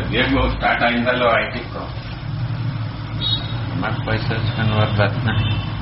ಹೇಗೋ ಸ್ಟಾರ್ಟ್ ಆಗಿಂದಲೂ ಆಯ್ತಿತ್ತು ಮತ್ತೆ ಪೈಸೆ ಹಚ್ಕೊಂಡು ಬರ್ದತ್ನ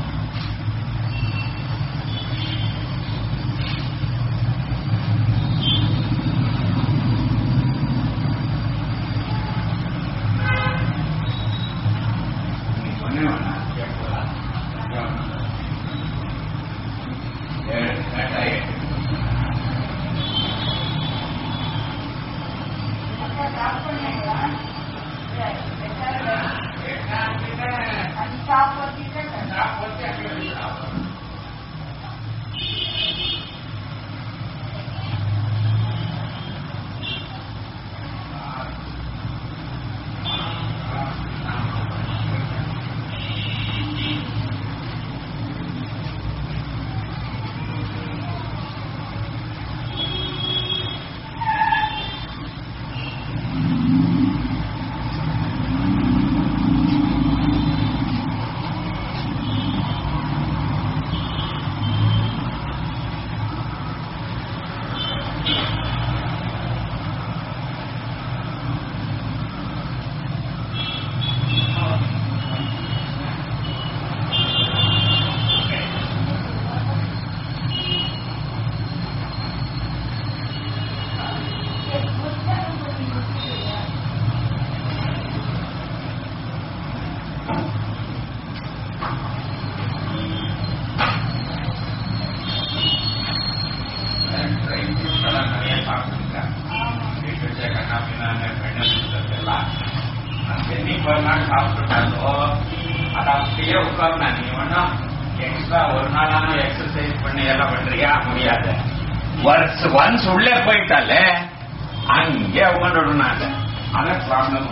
ஒன்ஸ் உள்ளே போயிட்டாலே அங்கே உட்காந்துடணும் நாங்க அதான் ப்ராப்ளம்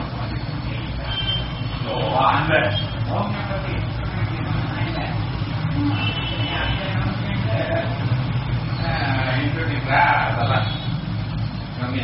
அந்த அதெல்லாம் கம்மி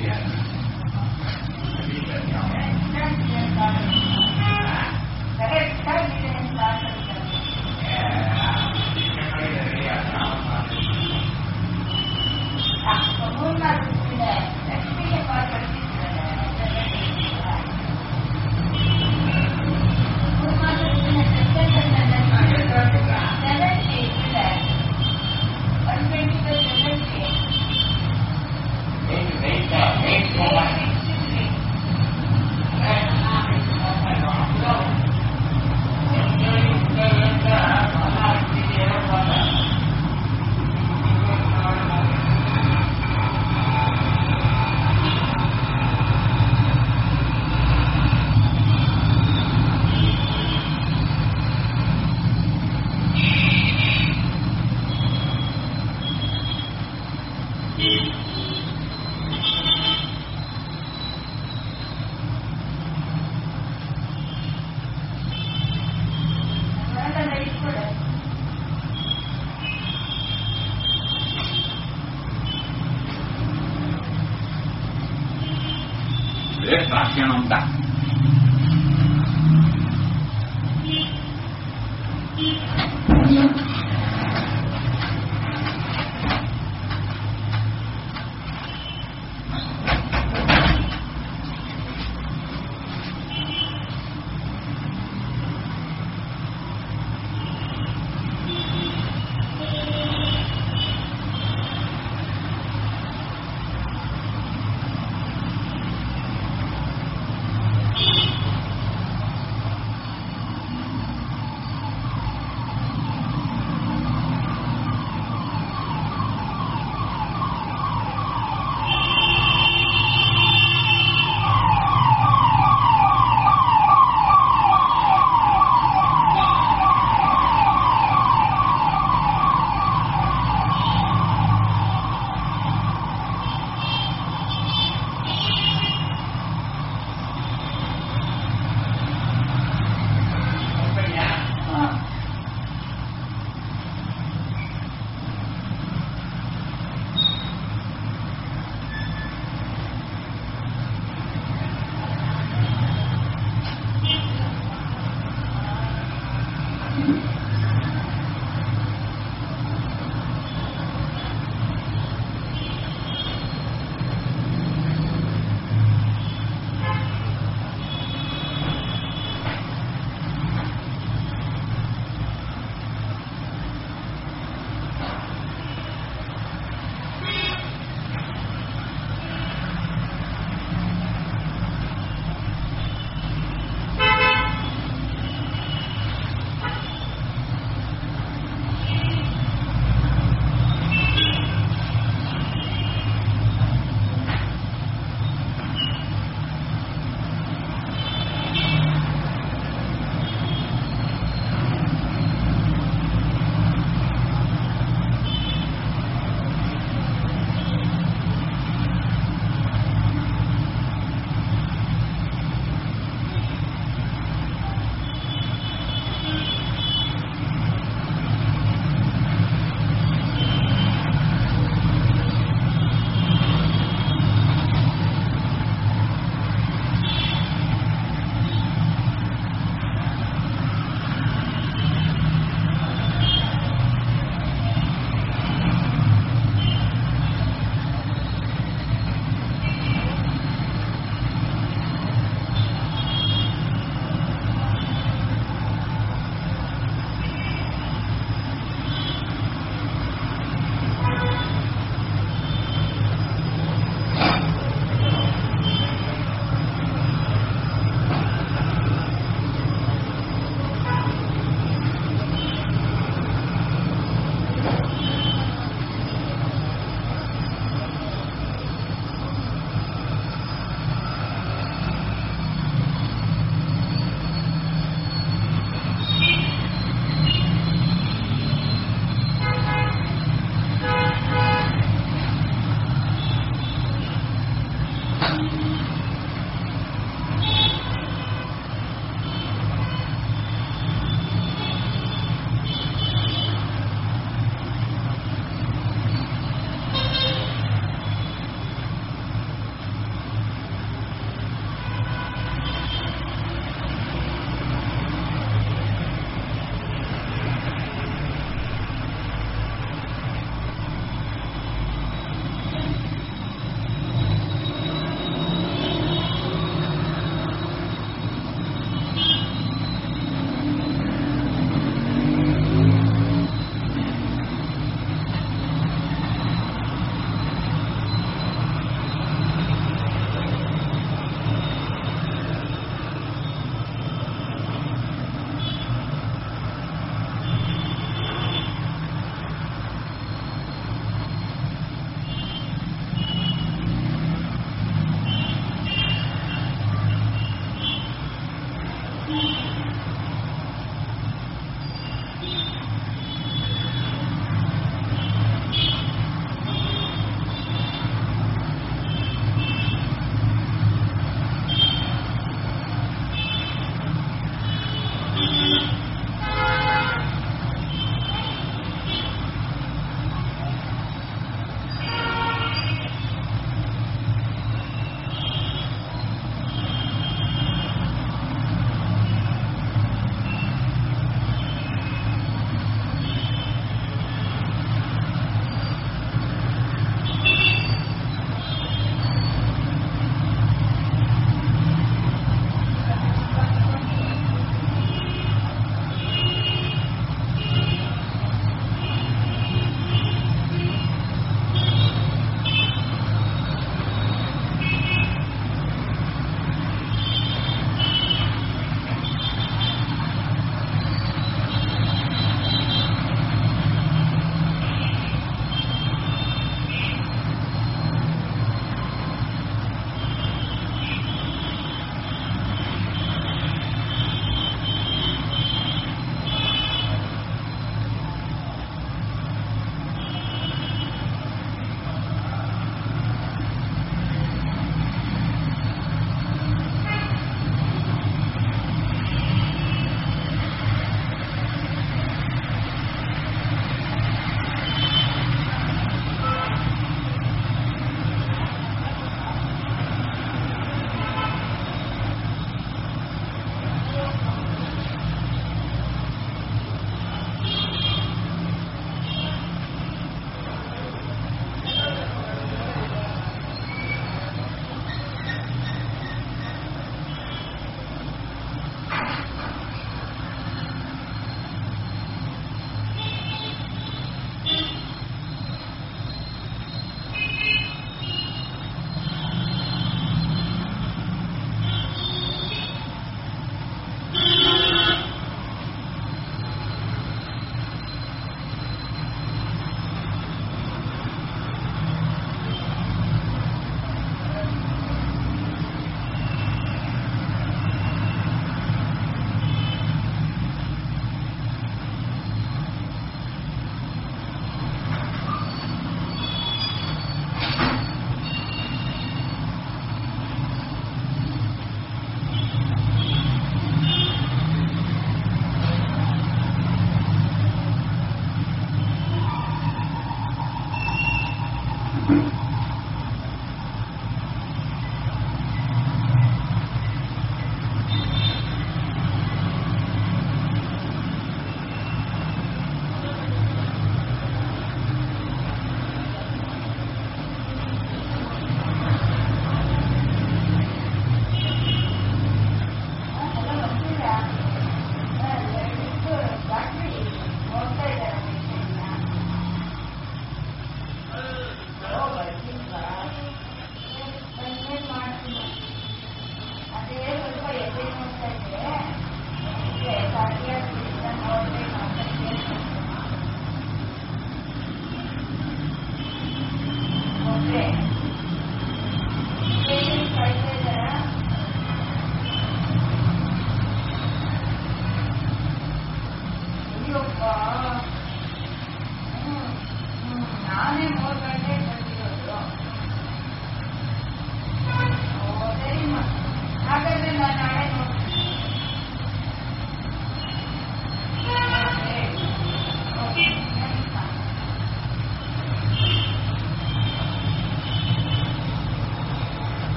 Rasyana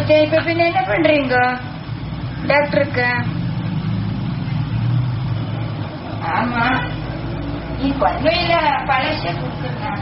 சரி, இப்ப பின்ன என்ன பண்றீங்க டாக்டருக்கு? ஆமா, இப்ப ஒன்னும் இல்ல, பழச கொடுத்துருந்தாங்க.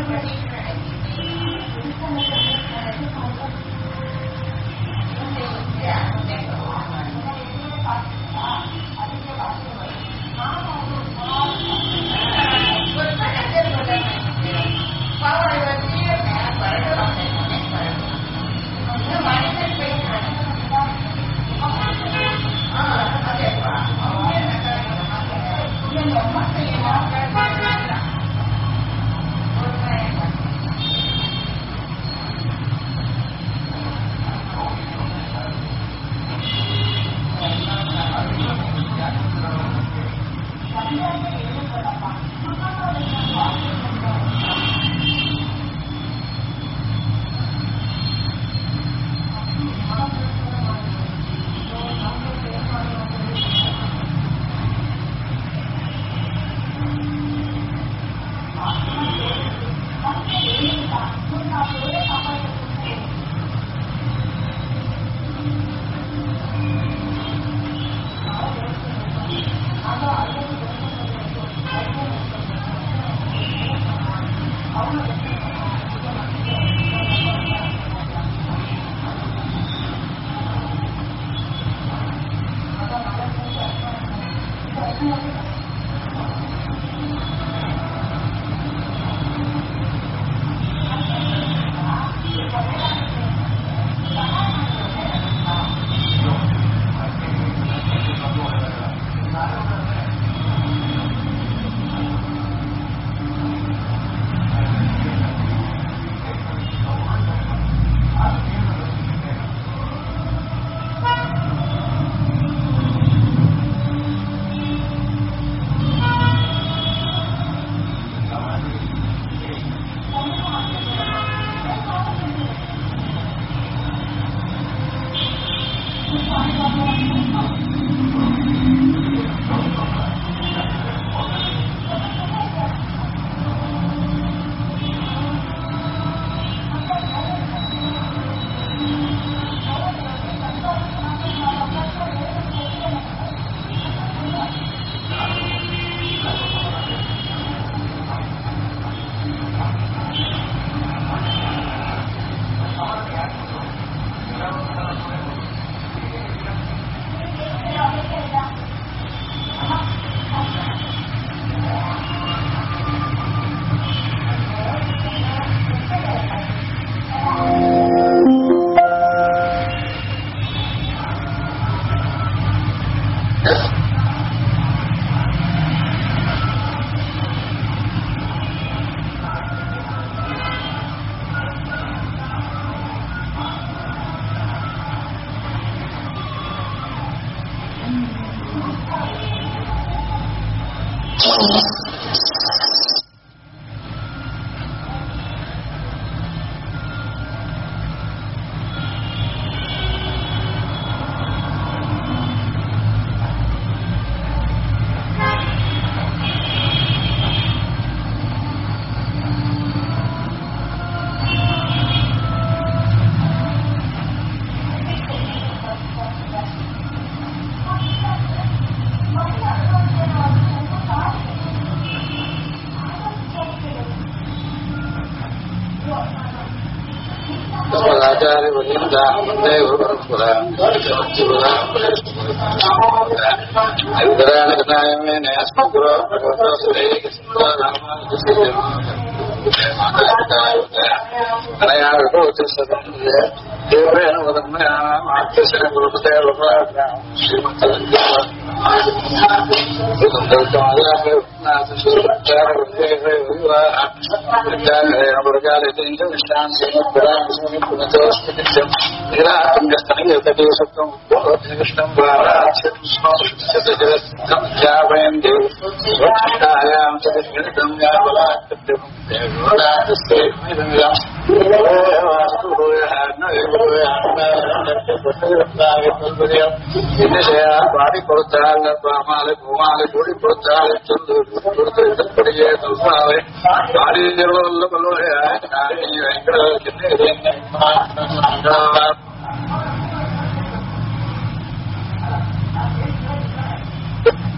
பாடி கொடுத்தால் மாலை பூமாலை கூடி கொடுத்தால் கொடுத்தபடியே சொல்வாவை பாடி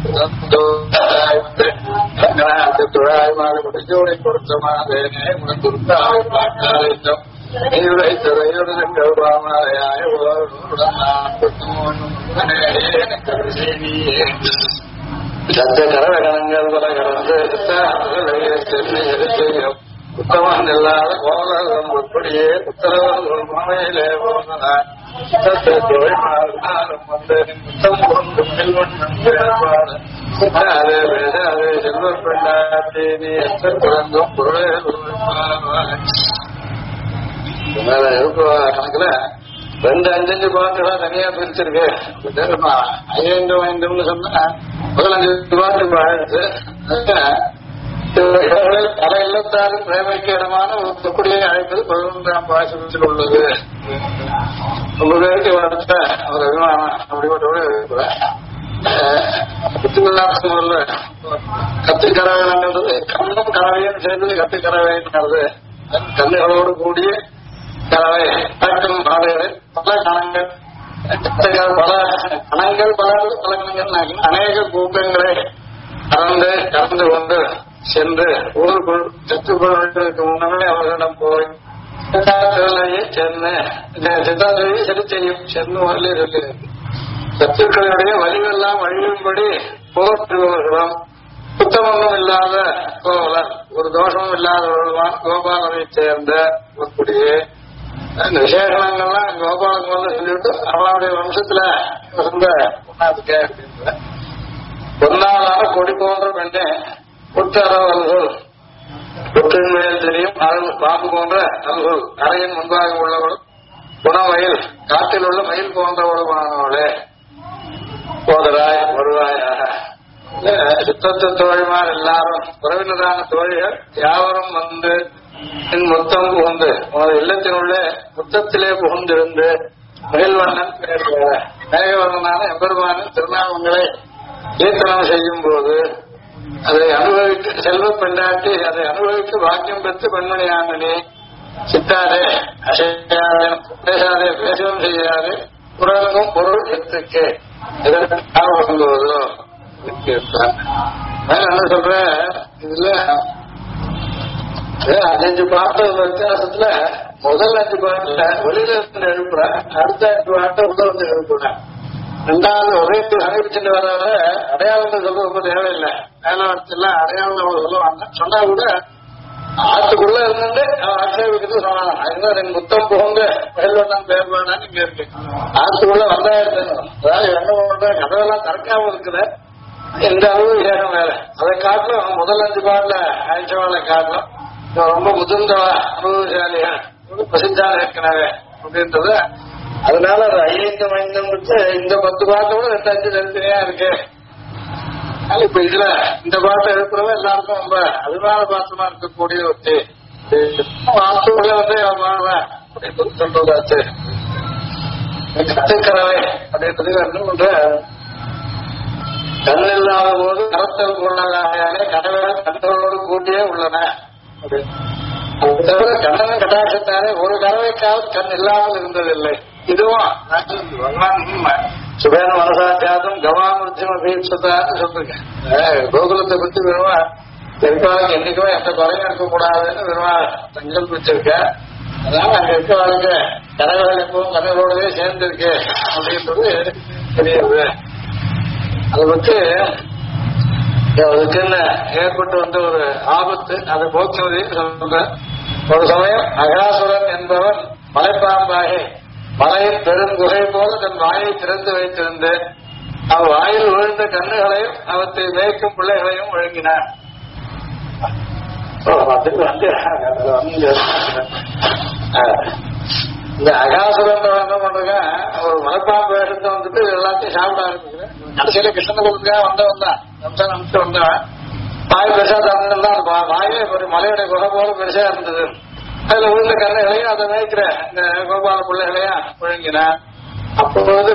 துழாய் மாறு முடிஞ்சோடை பொருத்தமாதேனே உனக்குத்தாய் பார்த்தாலும் நீரை துறையுடன் பாமாயாய சத்த கரவகணங்கள் பல கடந்து உத்தமன் இல்லாத கோலம் உட்படியே உத்தரவர்கள் மாமையிலே போனதால் அதே வேத அதே செல்வ பெண்ணாட்டி நீ எத்த பிறந்தும் பொருளே கணக்குல 2-5 பாட்டுகளா தனியா பிரிச்சிருக்கு. 5-5 சொன்னா முதல் 5 பாட்டு பாடுது. பல இல்லத்தாரும் பிரேமைக்கு இடமான ஒத்துக்குடியை அழைப்பது 11ஆம் பாசத்தில் உள்ளது. ரொம்ப பேருக்கு வளர்த்த ஒரு அபிமானம் அப்படிப்பட்டோடு முதல்ல கத்துக்கறவைன்றது கண்ணும் கறவையும் சேர்ந்தது கத்துக்கறவைன்றது. கண்ணுகளோடு கூடிய கறவை பழக்கம் பாதைகள் பல கணங்கள் பல கணங்கள் பல கணங்கள் அநேக கூட்டங்களை கலந்து கொண்டு சென்று ஊருக்குள் செத்துக்கொள்வதற்கு முன்னமே அவர்களிடம் போய் சித்தாந்தங்களையே சித்தாந்தங்களையே சரி செய்யும் சென்று முதலே சொல்லி சத்துக்களுடைய வலிவெல்லாம் அழியும்படி போற்றுபவர்களும் சுத்தமொன்றும் இல்லாத கோவலன் ஒரு தோஷமும் இல்லாதவர்களுமான கோபாலனை சேர்ந்த ஒருபடியே விசேஷங்கள்லாம் கோபாலன் வந்து சொல்லிவிட்டு அவனுடைய வம்சத்துல இருந்த பொண்ணாதுக்க அப்படின்ற பொன்னாளான கொடி போன்ற பெண்ணே புற்றவர்கள் புற்றின் மேல் தெரியும் பாம்பு போன்ற அல்குள் அறையின் முன்பாக உள்ளவளும் குணமயில் காட்டில் உள்ள மயில் போன்றவளுமானவளே போதராய் வருவாயாக. சுத்தத்து தோழிமார் எல்லாரும் உறவினரான தோழிகள் யாவரும் வந்து என் முத்தம் புகுந்து உனது இல்லத்தினுள்ளே முத்தத்திலே புகுந்திருந்து மகிழ்வண்ணன் மேகவர்ணனான எம்பெருமானின் திருநாமங்களை கீர்த்தனம் செய்யும் போது அதை அனுபவித்து செல்வ பெண்டாட்டி அதை அனுபவித்து வாக்கியம் பெற்று பெண்மணியானே சித்தாதே அசையாதே பேசாதே பேசவும் செய்யாதே உறங்கும் பொருள் எடுத்துக்கு இதற்காக வரும்போதோ என்ன சொல்ற இதுல 5 பாட்டு வித்தியாசத்துல முதல் 5 பாட்டுல வெளியில இருந்து எழுப்புற அடுத்த 5 பாட்டை உள்ள வந்து எழுப்புற 2வது ஒரே அறிவிச்சுட்டு வர அடையாளம் சொல்றது ரொம்ப தேவையில்லை. மேலவரத்தெல்லாம் அடையாளம் சொல்லுவாங்க. சொன்னா கூட ஆத்துக்குள்ள இருந்து ஆட்சேபிக்கிறது சொன்னாங்க. அதுதான் 2 முத்தம் புகுந்து மேல்வண்ணம் பேர்வானான்னு இங்க இருக்கு. ஆத்துக்குள்ள வந்தாயிரத்து அதாவது என்ன பண்ற கதவெல்லாம் திறக்காம இருக்குது. எந்த அளவு விசேஷம் வேற அதை காட்டிலும் முதல் 5 பாட்டுல ஆயிஷவாளை காட்டிலும் ரொம்ப முதிர்ந்தவா அனுபவசாலியா பிரசித்தான ஏற்கனவே அப்படின்றது. அதனால அது 5 இந்த 10 பாட்டோட 2-5 தனித்தனியா இருக்கு. இப்ப இதுல இந்த பாட்டை எழுப்புறவ எல்லாருக்கும் ரொம்ப அபிமான பாத்திரமா இருக்கக்கூடிய ஒரு வாசூல வந்து அப்படின்னு சொல்றதாச்சு. கத்துக்கறவை அப்படின்றது என்ன பண்ற கண் இல்லாத போது கரத்தல் கொள்ளலாலே கடவுள் கண்களோடு கூட்டியே உள்ளன. தவிர கண்ணன் கடாட்சத்தாரே ஒரு கறவைக்காவது கண் இல்லாமல் இருந்ததில்லை. இதுவும் சுபேன மனசாத்தியாதும் கவாமிருத்தியம் அபீட்சத்தான்னு சொல்லிருக்கேன். கோகுலத்தை பத்தி விரும்பா பெரும்பாலும் என்னைக்குமே எந்த குறையும் இருக்கக்கூடாதுன்னு விரும்பா தஞ்சல் வச்சிருக்க. அதனால அங்க இருக்கவாளுக்கு கரைகள் எப்பவும் கரைகளோடவே சேர்ந்திருக்கு அப்படின்றது தெரியுது. அதை பற்றி அதுக்குன்னு ஏற்பட்டு வந்த ஒரு ஆபத்து அதை போக்குவதையும் சொல்ற. ஒரு சமயம் அகாசுரன் என்பவன் மலைப்பாம்பாகி மலையின் பெருங்குகை போல தன் வாயை திறந்து வைத்திருந்து அவ் வாயில் விழுந்த கண்ணுகளையும் அவற்றை மேய்க்கும் பிள்ளைகளையும் ஒழுங்கினார். இந்த அகாசுரன் என்ன பண்றாங்க ஒரு மலைப்பாம்பு வேஷத்தை வந்துட்டு எல்லாத்தையும் சாப்பிட ஆரம்பிக்கிறேன். கடைசியில கிருஷ்ணனுக்காக வந்தவன் தான் நம்சன் அனுப்பிட்டு வந்தவன். வாய் பெருசா தான் வாயே ஒரு மலையோட குகை போல பெருசா இருந்தது. அதுல விழுந்த கண்ணுகளையும் அதை மேய்க்கிற இந்த கோபால பிள்ளைகளையும் ஒழுங்கினார். அப்பொழுது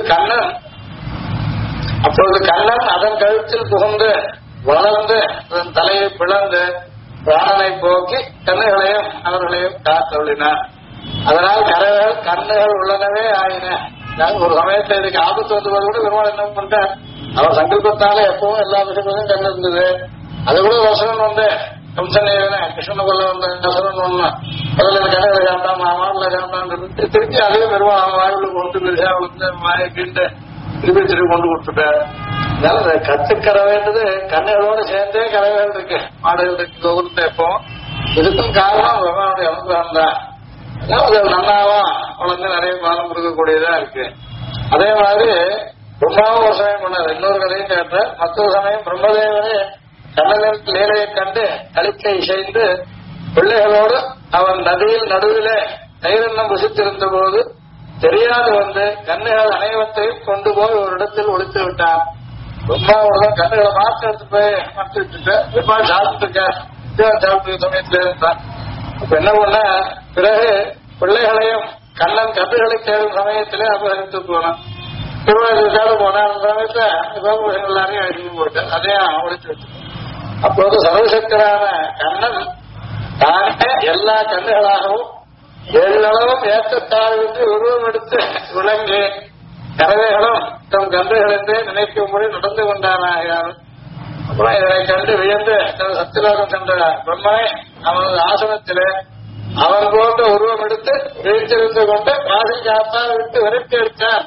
கண்ணன் அதன் கழுத்தில் புகுந்து வளர்ந்து அதன் தலையை பிளந்து பிராணனை போக்கி கண்ணுகளையும் அவர்களையும் காத்தொழினார். அதனால் கண்ணுகள் உள்ளனவே ஆயின. ஒரு சமயத்தை இதுக்கு ஆபத்து வந்தபோது கூட பெருமாள் என்ன பண்ற அவர் சங்கல்பத்தால எப்பவும் எல்லா விஷயங்களும் கண்ணு இருந்தது. அது கூட வசனம் வந்து கம்சனேவன கிருஷ்ணனை கொள்ள வந்த வசனம் ஒண்ணு அதுல கடையில காண்டாம் மாமல்ல காண்டான் திருப்பி அதே பெருவா வாயுல கொண்டு பெருசா வந்து மாயக்கிண்டு திருப்பி கொண்டு கொடுத்துட்டாரு. அதனால கத்துக்கறவேன்றது கண்ணுகளோட சேர்ந்தே கறவைகள் இருக்கு, மாடுகள் இருக்கு, கோகுலத்தை எப்போ இதுக்கும் காரணம் பகவானுடைய அனுகிரகம் தான். அதாவது நன்னாவா வளர்ந்து நிறைய பாலம் கொடுக்கக்கூடியதா இருக்கு. அதே மாதிரி பிரம்மாவும் ஒரு சமயம் பண்ணார். இன்னொரு கதையும் கேட்ட மற்றொரு சமயம் பிரம்மதேவனே கண்ணனின் லீலையை கண்டு கலிக்கை இசைந்து பிள்ளைகளோடு அவன் நதியில் நடுவிலே தைரன்னம் புசித்திருந்த போது தெரியாது வந்து கண்ணுகள் அனைவத்தையும் கொண்டு போய் ஒரு இடத்தில் ஒழித்து விட்டான். பிரம்மாவோட கண்ணுகளை மாற்ற எடுத்து போய் மாற்றி வச்சுட்டு பெருமாள் சாப்பிட்டு சாப்பிட்டு சமயத்துல இருந்தான். இப்ப என்ன பண்ண பிறகு பிள்ளைகளையும் கண்ணன் கண்ணுகளை தேடும் சமயத்திலே அபகரித்து போனான். திருவாரூர் போன அந்த சமயத்துல கோபுரங்கள் எல்லாரையும் அழிச்சு போட்டான். அதையும் ஒழிச்சு வச்சு அப்போது சர்வசக்தரான கண்ணன் தானே எல்லா கண்ணுகளாகவும் எல்லளவும் ஏற்றத்தாழ்வின்றி உருவம் எடுத்து விளங்கி கறவைகளும் தம் கன்றுகளென்றே நினைக்கும்படி நடந்து கொண்டானாகிறார். அப்புறம் இதனை கண்டு வியந்து தன் சத்தியலோகம் சென்ற பிரம்மை அவனது ஆசனத்திலே அவன் போன்ற உருவம் எடுத்து வீழ்த்திருந்து கொண்டு வாசி காத்தால் விட்டு விரட்டி எடுத்தான்.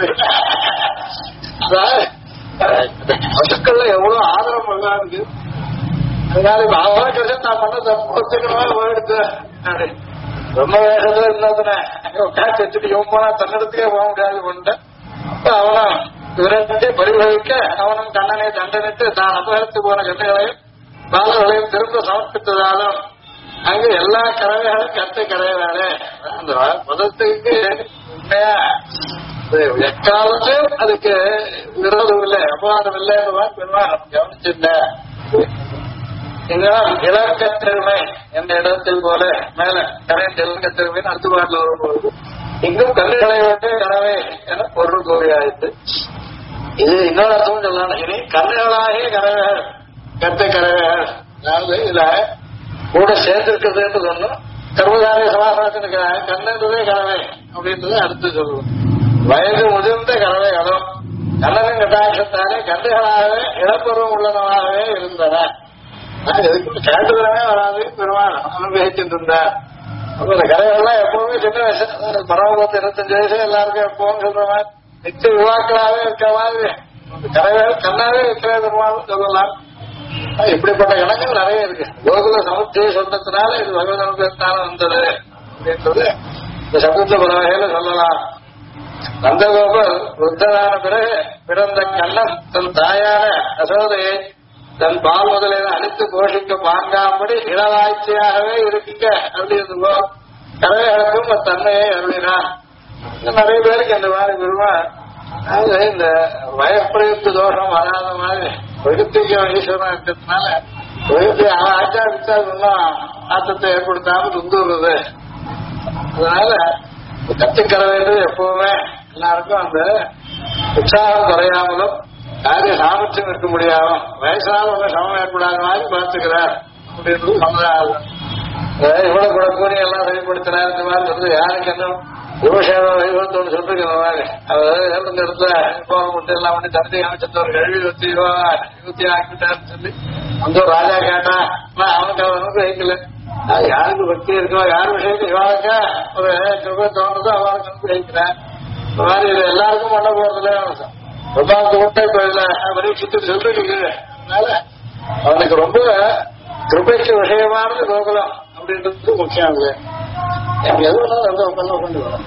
பசுக்கள்ல எவ்வளவு ஆதரவு இருக்கு. அதனால இப்ப அவன் கிடைச்சா நான் பண்ண தப்புமா போயிடுத்து ரொம்ப வேகத்துல இருந்ததுன்னு உட்காந்து வச்சுட்டு இவன் போனா தன்னிடத்துக்கே போக முடியாது கொண்டு அப்ப அவனும் விரட்டி பரிபவிக்க அவனும் கண்ணனை தண்டனிட்டு தான் அபகரித்து போன கண்ணுகளையும் பாலர்களையும் திரும்ப சமர்ப்பித்ததாலும் அங்கு எல்லா கறவைகளும் கத்தை கரையறாளே அந்த மதத்துக்கு உண்மையா எக்காலத்தையும் அதுக்கு விரோதம் இல்லை, அபவாதம் இல்லை பெருமாள் கவனிச்சிருந்தேன். இங்கெல்லாம் இளங்கத்திருமை என்ற இடத்தில் போல மேல கரைந்த இளங்கத்திருமைன்னு அடுத்த பாட்டில் வரும்போது இங்கும் கல்லுகளை விட்டு கறவை என பொருள் கூறியாயிற்று. இது இன்னொரு அர்த்தமும் சொல்லலாம். இனி கல்லுகளாகிய கறவைகள் கத்தை கறவைகள் அதாவது இதுல கூட சேர்ந்திருக்கிறதுன்றது ஒண்ணும் கர்மதாரிய சமாசாரத்திற்கு கண்ணன்றதே கறவை அப்படின்றத அடுத்து சொல்லுவோம். வயது முதிர்ந்த கறவைகளும் கண்ணனின் கட்டாட்சத்தாலே கண்டுகளாகவே இளப்பருவம் உள்ளனவாகவே இருந்தன. எதுக்கும் கேட்டுதலமே வராது பெருமாள் அனுபவிச்சுட்டு இருந்தார். அப்ப இந்த கதைகள்லாம் எப்பவுமே சின்ன வயசு பரவபத்து 25 வயசு எல்லாருக்கும் எப்பவும் சொல்ற மாதிரி நிச்சய விவாக்களாவே இருக்கிற மாதிரி கதைகள் கண்ணாவே இருக்கிற பெருமாள் சொல்லலாம். இப்படிப்பட்ட கணக்குகள் நிறைய இருக்கு. கோகுல சமுத்தியை சொன்னதுனால இது பகவத் அனுபவத்தால வந்தது அப்படின்றது இந்த சமுத்திர பல வகையில சொல்லலாம். நந்தகோபர் வృద్ధனான பிறகு பிறந்த கண்ணன் தன் தாயான யசோதையை தன் பால் முதலில் அழித்து போஷிக்க பாங்காம்படி இளவாய்ச்சியாகவே இருக்க அப்படின்னு கதைகளுக்கும் தன்மையை அருளினான். நிறைய பேருக்கு இந்த மாதிரி பெருமாள் இந்த வயப்பிரயுக்த தோஷம் வராத மாதிரி பிரகத்திக்கு ஈஸ்வரன் இருக்கிறதுனால பிரகத்தி அவன் ஆச்சாரிச்சு அது இன்னும் ஆத்தத்தை ஏற்படுத்தாம துந்துடுறது. அதனால கத்துக்கறவைன்றது எப்பவுமே எல்லாருக்கும் அந்த உற்சாகம் குறையாமலும் காரிய சாமர்த்தியம் இருக்க முடியாமல் வயசான ஒன்றும் சமம் ஏற்படாத மாதிரி பார்த்துக்கிறார் அப்படின்றது சமுதாயம். இவ்வளவு கூட கூறி எல்லாம் செயல்படுத்தினார். இந்த மாதிரி வந்து யாருக்கு என்ன யுவசேவ வைபவத்தோடு சொல்றீங்க இந்த மாதிரி அதாவது இந்த இடத்துல போக மட்டும் எல்லாம் பண்ணி தந்தை அமைச்சது ஒரு கல்வி யுவத்தி ஆக்கிட்டாருன்னு சொல்லி அந்த ஒரு ராஜா கேட்டா அவனுக்கு அவனுக்கு வைக்கல. யாருக்கு பக்தி இருக்கோ யார் விஷயத்துக்கு இவாளுக்கா ஒரு கிருபை தோன்றதோ அவளுக்கு வந்து வைக்கிறேன். இந்த மாதிரி இது எல்லாருக்கும் பண்ண போறதுல பிரபாவுக்கு கூட இப்ப இதுல பரீட்சித்து சொல்றீங்க. அதனால அவனுக்கு ரொம்ப கிருபைக்கு விஷயமானது கோகுலம் அப்படின்றது முக்கியம். இல்லை எனக்கு எது வேணாலும் அந்த பண்ண கொண்டு வரும்.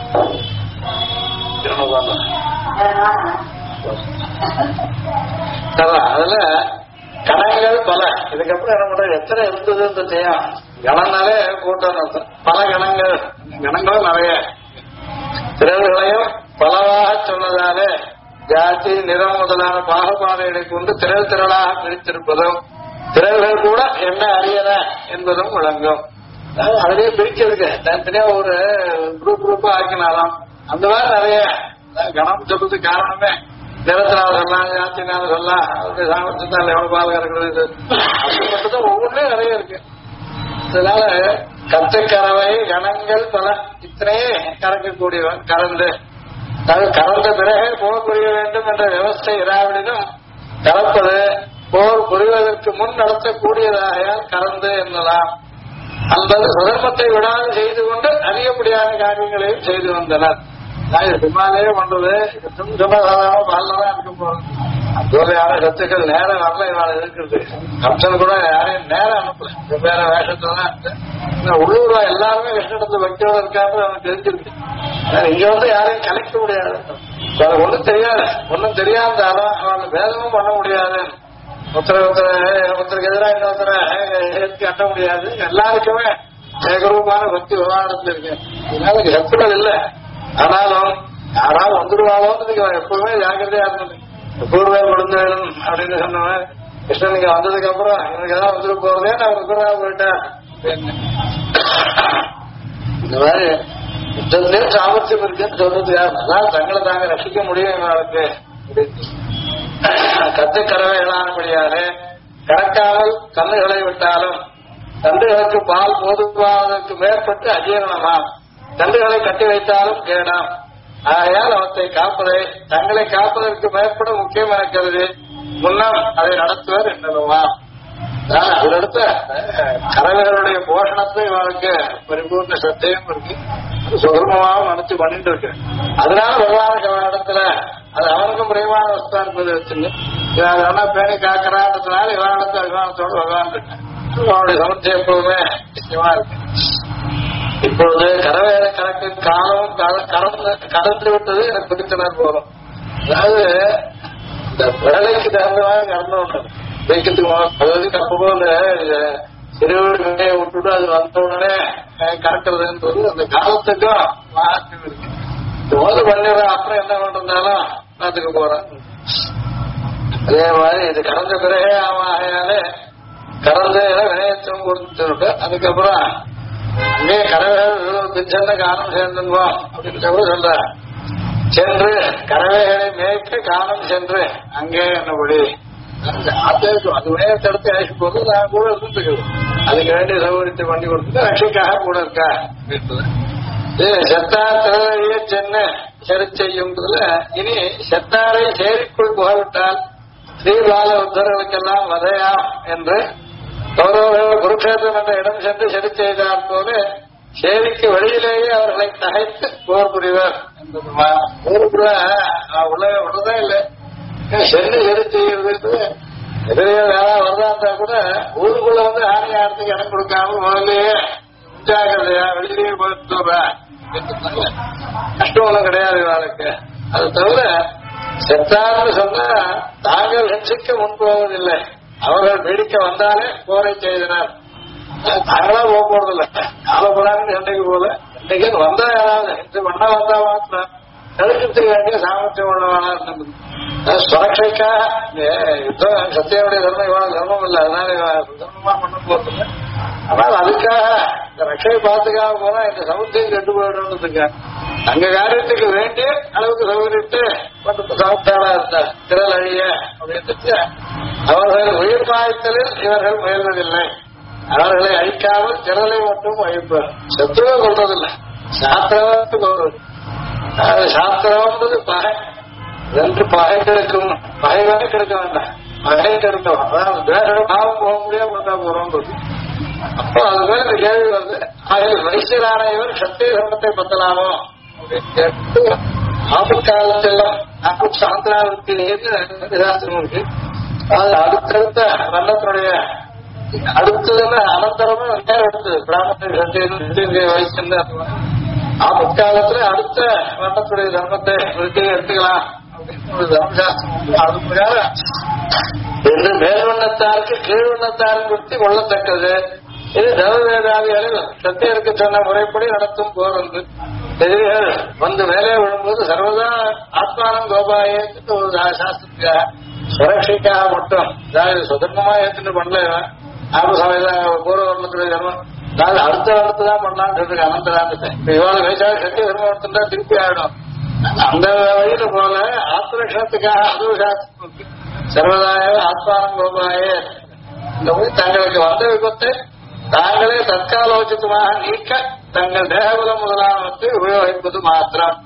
அதுல கணங்கள் பல இதுக்கப்புறம் என்ன பண்ற எத்தனை இருந்ததுன்னு தெரியும். கணம்னாலே கூட்டம் அர்த்தம். பல கணங்களும் நிறைய திரள்களையும் பலவாக சொன்னதாலே ஜாதி நிறம் முதலான பாகுபாடுகளை கொண்டு திரளாக பிரித்திருப்பதும் திரள்கள் கூட என்ன அறியன என்பதும் விளங்கும். அதுலயே பிரிக்கிறதுக்கு தனித்தனியா ஒரு குரூப்பா ஆக்கினாலும் அந்த மாதிரி நிறைய கணம் சொல்றது காரணமே நிறத்தினால சொல்லலாம், ஜாத்தினால சொல்லலாம், அவருடைய சாமர்த்தியத்தால் எவ்வளவு பால் கறக்கிறது அப்படிப்பட்டது ஒவ்வொன்றும் நிறைய இருக்கு. அதனால கத்துக்கறவை கணங்கள் பல இத்தனையே கறக்கக்கூடியவன் கறந்து கலந்த பிறகே போர் புரிய வேண்டும் என்ற விவஸ்தை இராவிடனும் கலப்பது போர் புரிவதற்கு முன் நடத்தக்கூடியதாகையால் கலந்து என்னலாம். அல்லது சுதர்மத்தை விடாது செய்து கொண்டு அதிகப்படியான காரியங்களையும் செய்து வந்தனர். சும்மாலேயே பண்றது சும்மாதான் வாழ்லதான் இருக்க போறது. அப்போதையான சத்துக்கள் நேரம் வரல இவாள் இருக்கிறது. கம்சன் கூட யாரையும் நேரம் அனுப்பல, வெவ்வேறு வேஷத்துலாம் உள்ளூர்ல எல்லாருமே கிருஷ்ணத்தை பக்தியோட இருக்காரு அவனுக்கு தெரிஞ்சிருக்கு. இங்க வந்து யாரையும் கலைக்க முடியாது, ஒன்றும் தெரியாது. ஒன்னும் தெரியாதாலும் அவன் வேதமும் பண்ண முடியாது. ஒருத்தருக்கு எதிராக இன்னொருத்தரை ஏற்றி கட்ட முடியாது. எல்லாருக்குமே ஏகரூபமான பக்தி விவகாரத்துல இருக்கு. இதனால சத்துக்கள் இல்லை. ஆனாலும் யாராவது வந்துடுவாளோன்னு எப்பவுமே ஜாக்கிரதையா இருந்தது. பூர்வம் கொடுந்தேன் அப்படின்னு சொன்னவன் கிருஷ்ணன் நீங்க வந்ததுக்கு அப்புறம் எனக்கு ஏதாவது வந்துட்டு போறதே நான் குருவா போயிட்டேன். இந்த மாதிரி யுத்தத்திலேயும் சாமர்த்தியம் இருக்குன்னு சொல்றதுக்காக அதான் தங்களை தாங்க ரசிக்க முடியும் எங்களுக்கு. கத்து கறவை எழானபடியாலே கறக்காமல் கண்ணுகளை விட்டாலும் கன்றுகளுக்கு பால் போதுவாதற்கு மேற்பட்டு அஜீரணமாம். கன்றுகளை கட்டி வைத்தாலும் கேடாம். ஆகையால் அவற்றை காப்பதை தங்களை காப்பதற்கு மேற்பட முக்கியம் இருக்கிறது. முன்னம் அதை நடத்துவர் என்னவாம். அதற்கடுத்த கறவைகளுடைய போஷணத்தை இவருக்கு பரிபூர்ண சத்தையும் இருக்கு, சுகமமாகவும் நினைச்சு பண்ணிட்டு இருக்கு. அதனால பகவானுக்கு இடத்துல அது அவனுக்கும் பிரியமான வஸ்தா இருப்பது வச்சுன்னு அதெல்லாம் பேணி காக்கிறான்றதுனால இவனிடத்துல அபிமானத்தோடு பகவான் இருக்கு. அவனுடைய சமர்த்தி எப்பவுமே நிச்சயமா இருக்கு. இப்பொழுது கறவைகளை கணக்கின் காலம் கடந்து விட்டது எனக்கு பிடித்தனர் போறோம். அதாவது இந்த வேலைக்கு தகுந்தமாக கடந்து வைக்கிறதுக்கு கப்ப போல சிறுவீடு விட்டுட்டு அது வந்த உடனே கறக்கிறதுன்றது அந்த காலத்துக்கும் மாற்றம் இருக்கு. போது பண்ணிடுற அப்புறம் என்ன பண்றதுனாலும் நாட்டுக்கு போறான். அதே மாதிரி இது கடந்த பிறகே ஆகையாலே கடந்து வினையத்தும் கொடுத்துட்டு அதுக்கப்புறம் அங்கே கறவைகள் பிச்சந்த காலம் சேர்ந்துவோம் அப்படின்னு சொல்ற சென்று கறவைகளை மேய்க்க காலம் சென்று அங்கே என்னபடி அது வினையத்தடுத்து அழைச்சி போது நான் கூட இருந்துட்டு அதுக்கு வேண்டிய சௌகரியத்தை பண்ணி கொடுத்துட்டு ரட்சிக்காக கூட இருக்கா. செத்தார் திறவையே சென்ன சரி செய்யும்ன்றதுல இனி செத்தாரை சேரிக்குள் புகவிட்டால் ஸ்ரீபால உத்தரவுக்கெல்லாம் வதையா என்று கௌரவர்கள் குருக்ஷேத்திரம் என்ற இடம் சென்று சரி செய்தார் போல சேரிக்கு வெளியிலேயே அவர்களை நகைத்து போர் புரிவர் என்பது. ஊருக்குள்ள உள்ளதே இல்லை, சென்று சரி செய்யறது எதிரிகள் யாராவது வரதா கூட ஊருக்குள்ள வந்து ஆணை ஆடுறதுக்கு இடம் கொடுக்காம முதல்லயே உற்சாகதையா வெளியிலேயே போயிட்டு கஷ்டம் ஒன்றும் கிடையாது இவளுக்கு. அது தவிர செத்தார்னு சொன்னா தாங்கள் ஹிம்சிக்க முன்போவதில்லை, அவர்கள் வேடிக்கை வந்தாலே போரை செய்தனர். தாங்களா போக போறதில்லை, காலப்படாதுன்னு சண்டைக்கு போல இன்னைக்கு வந்தா யாராவது இது பண்ண வந்தா மாத்திரம் தடுக்கிறதுக்கு வேண்டிய சாமர்த்தியம் உள்ளவானா இருந்தது. சுரட்சைக்காக யுத்தம் சத்தியனுடைய தர்மம் இவ்வளவு தர்மம் இல்லை, அதனால தர்மமா பண்ண போறதில்லை. ஆனால் அதுக்காக இந்த ரட்சை பார்த்துக்காக போனா இந்த சமுத்திரம் கெட்டு போயிடுறதுக்கு அங்க காரியத்துக்கு வேண்டிய அளவுக்கு சௌகரிட்டு சமத்தாளா இருந்தா திரள் அழிய அப்படின்னு அவர்கள் உயிர் பாய்த்தலில் இவர்கள் முயல்வதில்லை. அவர்களை அழிக்காமல் திரளை மட்டும் அழிப்பார். சத்துருவ கொள்றதில்லை, சாஸ்திரத்துக்கு ஒரு சாஸ்திரம்ன்றது பகை. ரெண்டு பகை கிடைக்கும், பகைவே கிடைக்க வேண்டாம், பகை கிடைக்கும். அதாவது வேற பாவம் போக முடியாம பண்ணா போறோம். அப்போ அதுவே இந்த கேள்வி வந்து அதில் வைசியரான இவர் சத்திய தர்மத்தை பத்தலாமோ அப்படின்னு கேட்டு ஆபத்காலத்தெல்லாம் சாந்திராவுக்கு நிராசனம் இருக்கு. அது அடுத்தடுத்த வல்லத்தினுடைய அடுத்ததுன்னு அனந்தரமும் நேரம் எடுத்தது பிராமண சத்திய வயசுல ஆபத்காலத்துல அடுத்த வல்லத்துடைய தர்மத்தை எடுத்துக்கலாம் அப்படின்னு ஒரு தர்மசாஸ்திரம். அது பிரகாரம் என்று மேல்வண்ணத்தாருக்கு கீழ்வண்ணத்தாருக்கு குறித்து கொள்ளத்தக்கது. இது தவவேதாதிகளில் சத்தியருக்கு சொன்ன முறைப்படி நடத்தும் போர் வந்து எதிரிகள் வந்து மேலே விழும்போது சர்வதா ஆத்மானம் கோபாயே ஒரு சாஸ்திரத்துக்காக சுரட்சிக்காக மட்டும் சுதர்மமா ஏற்றுன்னு பண்ணல. ஆப சமயம் பூர்வகர்மத்துடைய தர்மம் அதாவது அடுத்த வருடத்துதான் பண்ணலான்னு சொல்லிருக்கு அனந்தராந்தத்தை. இப்ப இவ்வளவு வயசாக சத்திய தர்மம் எடுத்துட்டா திருப்பி ஆயிடும். அந்த வழியில போல ஆத்மரட்சணத்துக்காக அதுவும் சாஸ்திரம் சர்வதாய ஆத்மானம் கோபாயே இந்த போய் தங்களுக்கு வந்த விபத்தை தாங்களே தற்காலோச்சிதமாக நீக்க தங்கள் தேகபலம் முதலானவற்றை உபயோகிப்பது மாத்திரம்.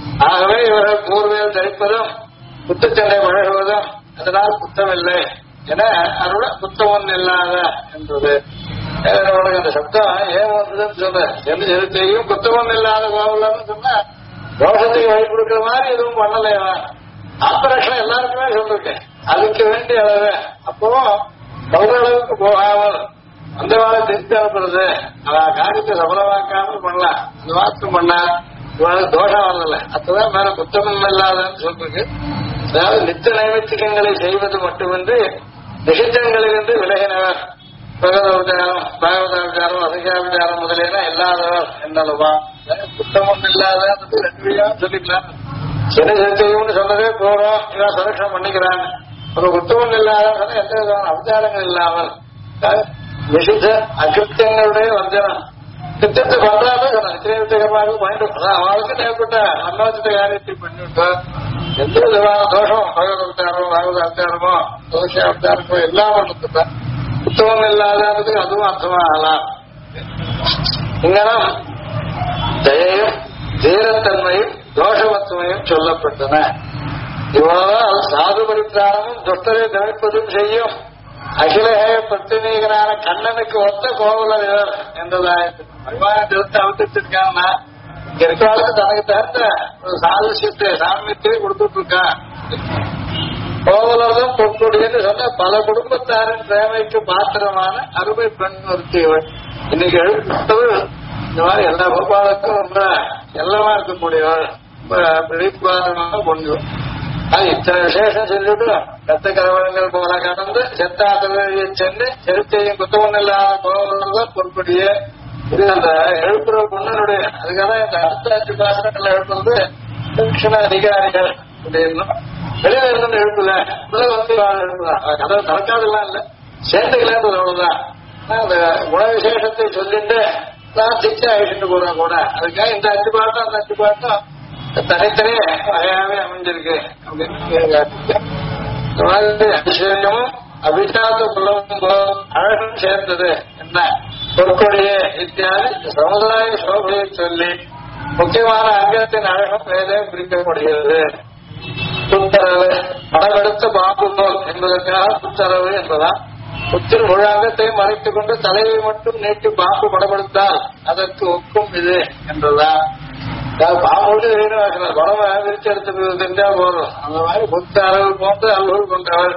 ஆகவே இவர்கள் கூர்வேல் தரிப்பதும் குத்துச்சண்டை வழங்குவதும் அதனால் குத்தமில்லை என அருள குத்தம் இல்லாத என்றது. உனக்கு அந்த சப்தம் ஏன் வந்ததுன்னு சொல்ற எந்த எழுத்தையும் குத்தம் இல்லாத கோவிலன்னு சொன்னா தோஷத்துக்கு வழி கொடுக்கிற மாதிரி எதுவும் பண்ணலையா? ஆபரேஷன் எல்லாருக்குமே சொல்லிருக்கேன். அதுக்கு வேண்டிய அளவு அப்போ சொல்ற அளவுக்கு போகாமல் அந்த வாழை திருப்பி அனுப்புறது காரியத்தை சபலமாக்காமல் பண்ணலாம். அந்த மாற்றம் பண்ணா இவனுக்கு தோஷம் வரல. அதுதான் மேல குத்தமும் இல்லாதன்னு சொல்லிருக்கு. அதாவது நித்த நைமித்திகங்களை செய்வது மட்டுமின்றி நிஷித்தங்களிலிருந்து விலகினவர் பகவதாச்சாரம் பாகவதாச்சாரம் அசைகாச்சாரம் முதலியன இல்லாதவர் என்னவா குத்தமும் இல்லாதது ரெண்டு வழியாக சொல்லிக்கலாம். சிறு சிறுத்தையும் சொன்னதே போறோம் இவன் சரட்சணம் பண்ணிக்கிறான். ஒரு குத்தமும் இல்லாத எந்த விதமான அவதாரங்கள் இல்லாமல் நிஷித்த அகிருத்தியங்களுடைய வஞ்சனம் கிருத்தியத்தை பண்றாங்க நிச்சயமாக பயன்படுத்த அவளுக்கு நேர்பட்ட அன்னோச்சித்த காரியத்தை பண்ணிவிட்டு எந்த விதமான தோஷம் பகவதாச்சாரமோ பாகவதாச்சாரமோ தோஷாச்சாரமோ இல்லாமல் இருக்குதான் புத்தகம் இல்லாததுக்கு அதுவும் அர்த்தமாகலாம். இங்கனம் தயையும் தீரத்தன்மையும் தோஷமத்துமையும் சொல்லப்பட்டன. இவ்வளவு சாது பரித்திராணமும் துஷ்டரை தவிர்ப்பதும் செய்யும் அகிலகேய பிரத்தினீகரான கண்ணனுக்கு ஒத்த கோவலர் இவர் என்றதாயிற்று. அபிமானத்தை அவதரிச்சிருக்காங்கன்னா இங்க இருக்கிறவளுக்கு தனக்கு தகுந்த ஒரு சாதுசியத்தை சாமியத்தை கொடுத்துட்டு இருக்கான். கோவலர்தான் பொற்கொடின்னு சொன்ன பல குடும்பத்தாரின் சேவைக்கு பாத்திரமான அருமை பெண் ஒருத்தியவள். இன்னைக்கு எழுப்பது இந்த மாதிரி எல்லா கோபாலுக்கும் ரொம்ப எல்லாமா இருக்கக்கூடியவள் விழிப்பாதமாக பொண்ணு. இத்தனை விசேஷம் சொல்லிட்டு ரத்த கரவழங்கள் போல கடந்து செத்தாத்தவையை சென்று செலுத்தையும் குத்தவன் இல்லாத கோவலர்தான் பொற்கொடியே. இது அந்த எழுப்புற பொண்ணுடைய அதுக்காக இந்த அடுத்த பாசனங்களை எழுப்புறது தட்சிண அதிகாரிகள் அப்படின்னு வெளியில இருந்து எழுப்புல வந்து எழுப்புதான் கதை நடக்காதெல்லாம் இல்ல சேர்ந்துக்கலன்றது அவ்வளவுதான். அந்த குண விசேஷத்தை சொல்லிட்டு நான் சிக்ஷா ஆகிட்டு போறேன் கூட அதுக்காக இந்த 5 பாட்டும் அந்த 5 பாட்டும் தனித்தனியே வகையாவே அமைஞ்சிருக்கு அப்படின்னு. இந்த மாதிரி ஐஸ்வர்யமும் அபிஷாத குலமும் அழகும் சேர்ந்தது என்ன பொற்கொடியே இத்தியாதி சமுதாய சோபையை சொல்லி முக்கியமான அங்கத்தின் அழகும் மேலே பிரிக்கப்படுகிறது. புத்தரவு படமெடுத்த பாம்பு போல் என்பதற்காக புத்தரவு என்பதால் புத்தின் முழு அங்கத்தை மறைத்துக் கொண்டு தலையை மட்டும் நீட்டி பாம்பு படமெடுத்தால் அதற்கு ஒக்கும் இது என்றுதான். பாம்போடு படம் விரிச்சு எடுத்து தெரிஞ்சா போதும். அந்த மாதிரி புத்த அளவு போன்று அல்குள் கொண்டவர்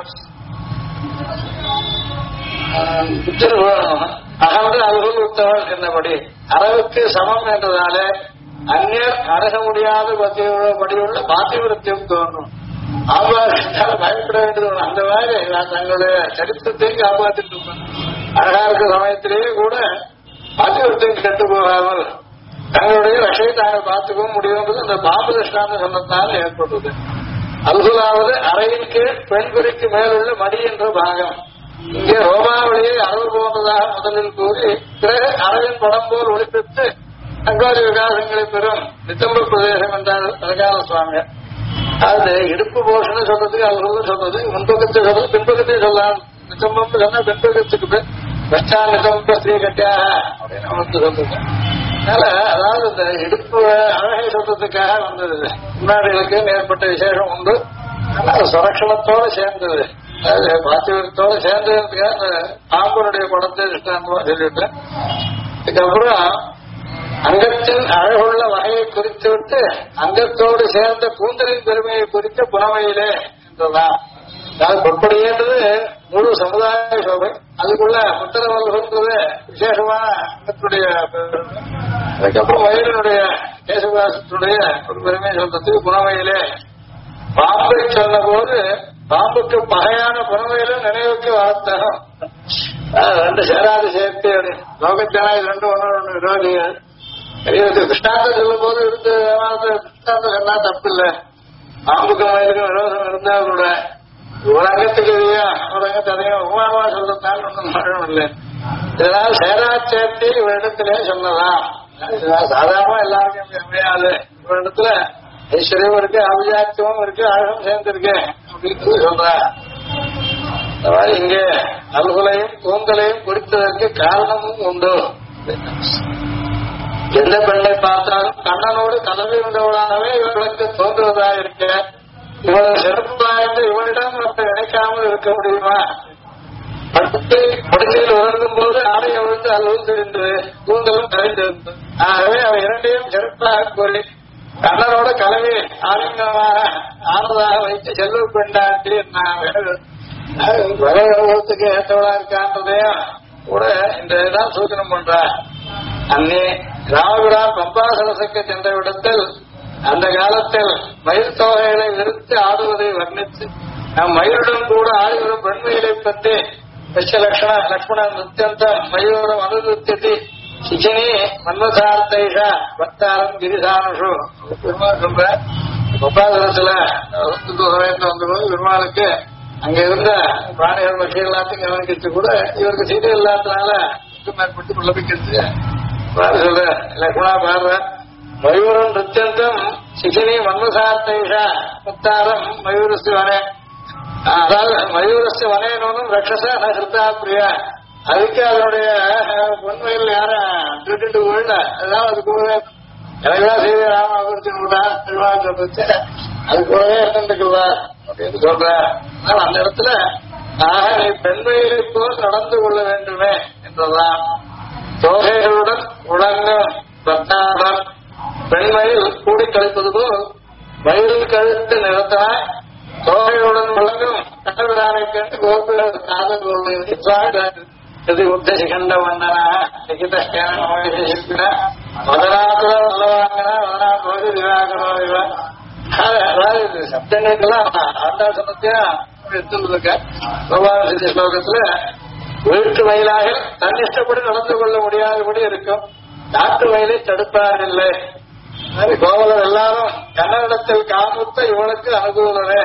புத்தின் அகன்று அல்குள் விட்டவர் என்னபடி அளவுக்கு சமம் என்றதாலே அந்நியர் அணுக முடியாத படியுள்ள பாத்திவிரத்தியம் தோன்றும். ஆபாசத்தால் பயப்பட வேண்டியது அந்த மாதிரி நான் தங்களுடைய சரித்திரத்தையும் காப்பாற்றிட்டு அழகா இருக்கிற சமயத்திலேயே கூட பாத்திவிரத்தையும் கெட்டு போகாமல் தங்களுடைய ரஷை தாங்கள் பார்த்துக்கவும் முடியும்ன்றது அந்த பாபு திருஷ்டாந்த சொன்னத்தால் ஏற்பட்டது. அல்குலாவது அறையின் கீழ் பெண்குறிக்கு மேலுள்ள மடி என்ற பாகம். இங்கே ரோமாவளியை அளவு போன்றதாக முதலில் கூறி பிறகு அரவின் படம் போல் ஒளிப்பித்து அங்கோரி விகாசங்களை பெறும் நித்தம்ப பிரதேசம் என்றார் ரகால சுவாமி. அது இடுப்பு போஷன் சொல்றதுக்கு அவர்கள் சொல்றது முன்பக்கத்தை சொல்றது பின்பக்கத்தை சொல்லலாம். நித்தம்பம் சொன்னா பின்பக்கத்துக்கு வெச்சா நித்தம்ப ஸ்ரீ கட்டியாக அப்படின்னு அவனுக்கு சொல்றது. அதனால அதாவது இந்த இடுப்பு அழகை சொல்றதுக்காக வந்தது. முன்னாடிகளுக்கு ஏற்பட்ட விசேஷம் உண்டு. ஆனால் சுரக்ஷணத்தோட சேர்ந்தது. அதாவது பாத்தியத்தோட சேர்ந்ததுக்காக அந்த பாம்பனுடைய படத்தை திருஷ்டாந்தமா சொல்லிவிட்டேன். இதுக்கப்புறம் அங்கத்தின் அழகுள்ள வகையை குறித்து விட்டு அங்கத்தோடு சேர்ந்த கூந்தலின் பெருமையை குறித்த புனமையிலே என்றதான். அதாவது பொற்படியேன்றது முழு சமுதாய சோபை. அதுக்குள்ள புத்தரவல்கிறது விசேஷமான அங்கத்துடைய. அதுக்கப்புறம் வயலினுடைய கேசவாசத்துடைய ஒரு பெருமை சொல்றதுக்கு புனமையிலே பாம்பை சொன்ன போது பாம்புக்கு பகையான புனமையில நினைவுக்கு வார்த்தகம். ரெண்டு சேராது சேர்த்து லோகத்தினா இது ரெண்டும் ஒன்னு விரோதிகள். கிருஷ்ணாந்தம் சொல்லும் போது இருந்து கிருஷ்ணாந்தம் சொன்னா தப்பு இல்லை. பாம்புக்கு மயிலுக்கும் விரோதம் இருந்தா கூட ஒரு அங்கத்துக்கு இல்லையா ஒரு அங்கத்தை அதிகம் உமானமா சொல்றதுனால ஒன்றும் மழம் இல்லை. இதனால் சேரா சேர்த்தி ஒரு இடத்திலே சொல்லலாம். சாதாரணமா எல்லாருக்கும் அமையாது. ஒரு இடத்துல ஐஸ்வர்யம் இருக்கு அபிஜாத்தியமும் இருக்கு அழகும் சேர்ந்திருக்கு அப்படின்னு சொல்ற. இந்த மாதிரி இங்கே அல்குலையும் கூந்தலையும் குறித்ததற்கு காரணமும் உண்டு. எந்த பெண்ணை பார்த்தாலும் கண்ணனோடு கலவை உள்ளவளாகவே இவர்களுக்கு தோன்றுவதாக இருக்க இவளது சிறப்பு வாய்ந்த இவளிடம் அவர்கள் நினைக்காமல் இருக்க முடியுமா? படுக்கையில் உணர்ந்தும் போது ஆடையை விழுந்து அலுவல் தெரிந்தது, கூந்தலும் கரைந்திருந்தது. ஆகவே அவை இரண்டையும் சிறப்பாக கூறி கண்ணனோட கலவை ஆலிங்கமாக ஆனதாக வைத்து செல்வ பெண்டாட்டி வரத்துக்கு ஏற்றவளா இருக்கான்றதையும் கூட இந்த இதுதான் சூச்சனம் பண்ற. அன்னே ராமபிரான் பம்பாசரசுக்கு சென்ற விடத்தில் அந்த காலத்தில் மயில் தொகைகளை விரித்து ஆடுவதை வர்ணித்து நம் மயிலுடன் கூட ஆடிவரும் பெண்மைகளை பற்றி லட்சுமணன் நித்தியந்தம் மயூரம் அனுருத்தி சிச்சினி மன்மசார்த்தைஷா பக்தாரம் கிரிசானுஷு பெருமாள் சொல்ற பம்பாசரத்துல வந்தபோது பெருமாளுக்கு அங்க இருந்த பிராணிகள் மக்கள் எல்லாத்தையும் கவனிக்கிறது கூட இவருக்கு சீதை இல்லாதனால மேற்பட்டு குழப்பிக்கிறது சொல்ற லக்ஷ்மணா பாடுற மயூரம் நித்தியந்தம் சிசினி மன்மசார்த்தைஷா பக்தாரம் மயூரஸ்து வனே. அதாவது மயூரஸ்து வனேனும் ரக்ஷச ஹிருதா பிரியா. அதுக்கு அதனுடைய பொன்மையில் யாரும் திருட்டு போயில அதான் அது கூடவே எனக்குதான் செய்தி ராம அபிவிருத்தி சொல்லிச்சு அது கூடவே இருந்துக்குவா அப்படின்னு சொல்ற. ஆனால் அந்த இடத்துல நீ பெண்மையை போல் நடந்து கொள்ள வேண்டுமே என்றதான் தோகைகளுடன் உலங்கும் பத்தாடன் பெண்மையில் கூடி கழிப்பது போல் மயிலில் கழுத்து நிறத்தாய் தோகையுடன் உலங்கும் கண்டவிரானை கண்டு கோபிகள் காதல் உத்தேசிகண்ட வண்ணனாக லிகித மதனாத்துல நல்லவாங்கனா மதனா போது விவாகரோ இவ. அதாவது சப்தங்களுக்கெல்லாம் ஆண்டா சொன்னத்தையும் எடுத்துருக்க பகவான் ஸ்லோகத்துல வீட்டு மயிலாக தன் இஷ்டப்படி நடந்து கொள்ள முடியாதபடி இருக்கும், நாட்டு மயிலை தடுப்பாரில்லை. கோவலர் எல்லாரும் கன்னடத்தில் காமுத்த இவனுக்கு அனுகூலமே.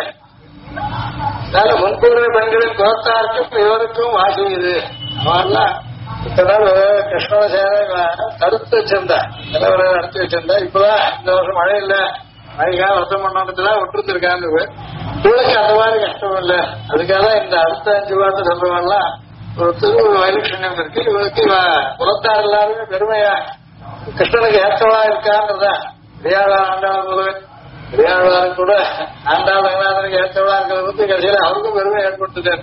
அதனால முன்பூர்வ பெண்களின் கோத்தாருக்கும் இவருக்கும் வாசியுது. அவெல்லாம் இத்தனை நாள் கிருஷ்ண சேவை தடுத்து வச்சிருந்தா, நிலவரை நடத்தி வச்சிருந்தா. இப்பதான் இந்த வருஷம் மழை இல்ல, மழைக்காக வருஷம் பண்ணதுதான் விட்டுருக்காங்க. இவளுக்கு அந்த மாதிரி கஷ்டம் இல்ல. அதுக்காக இந்த அடுத்த 5 வாரத்தை சொல்லுவாங்கலாம் ஒரு திரு வைலட்சண்யம் இருக்கு. இவளுக்கு புறத்தார் எல்லாருமே பெருமையா கிருஷ்ணனுக்கு ஏற்றவா இருக்கான்றதா. விளையாடார் ஆண்டாள் சொல்லுவேன், விளையாடுவாரும் கூட ஆண்டாள் ரங்கநாதனுக்கு ஏற்றவா இருக்கிறது கடைசியில அவருக்கும் பெருமை ஏற்படுத்துது.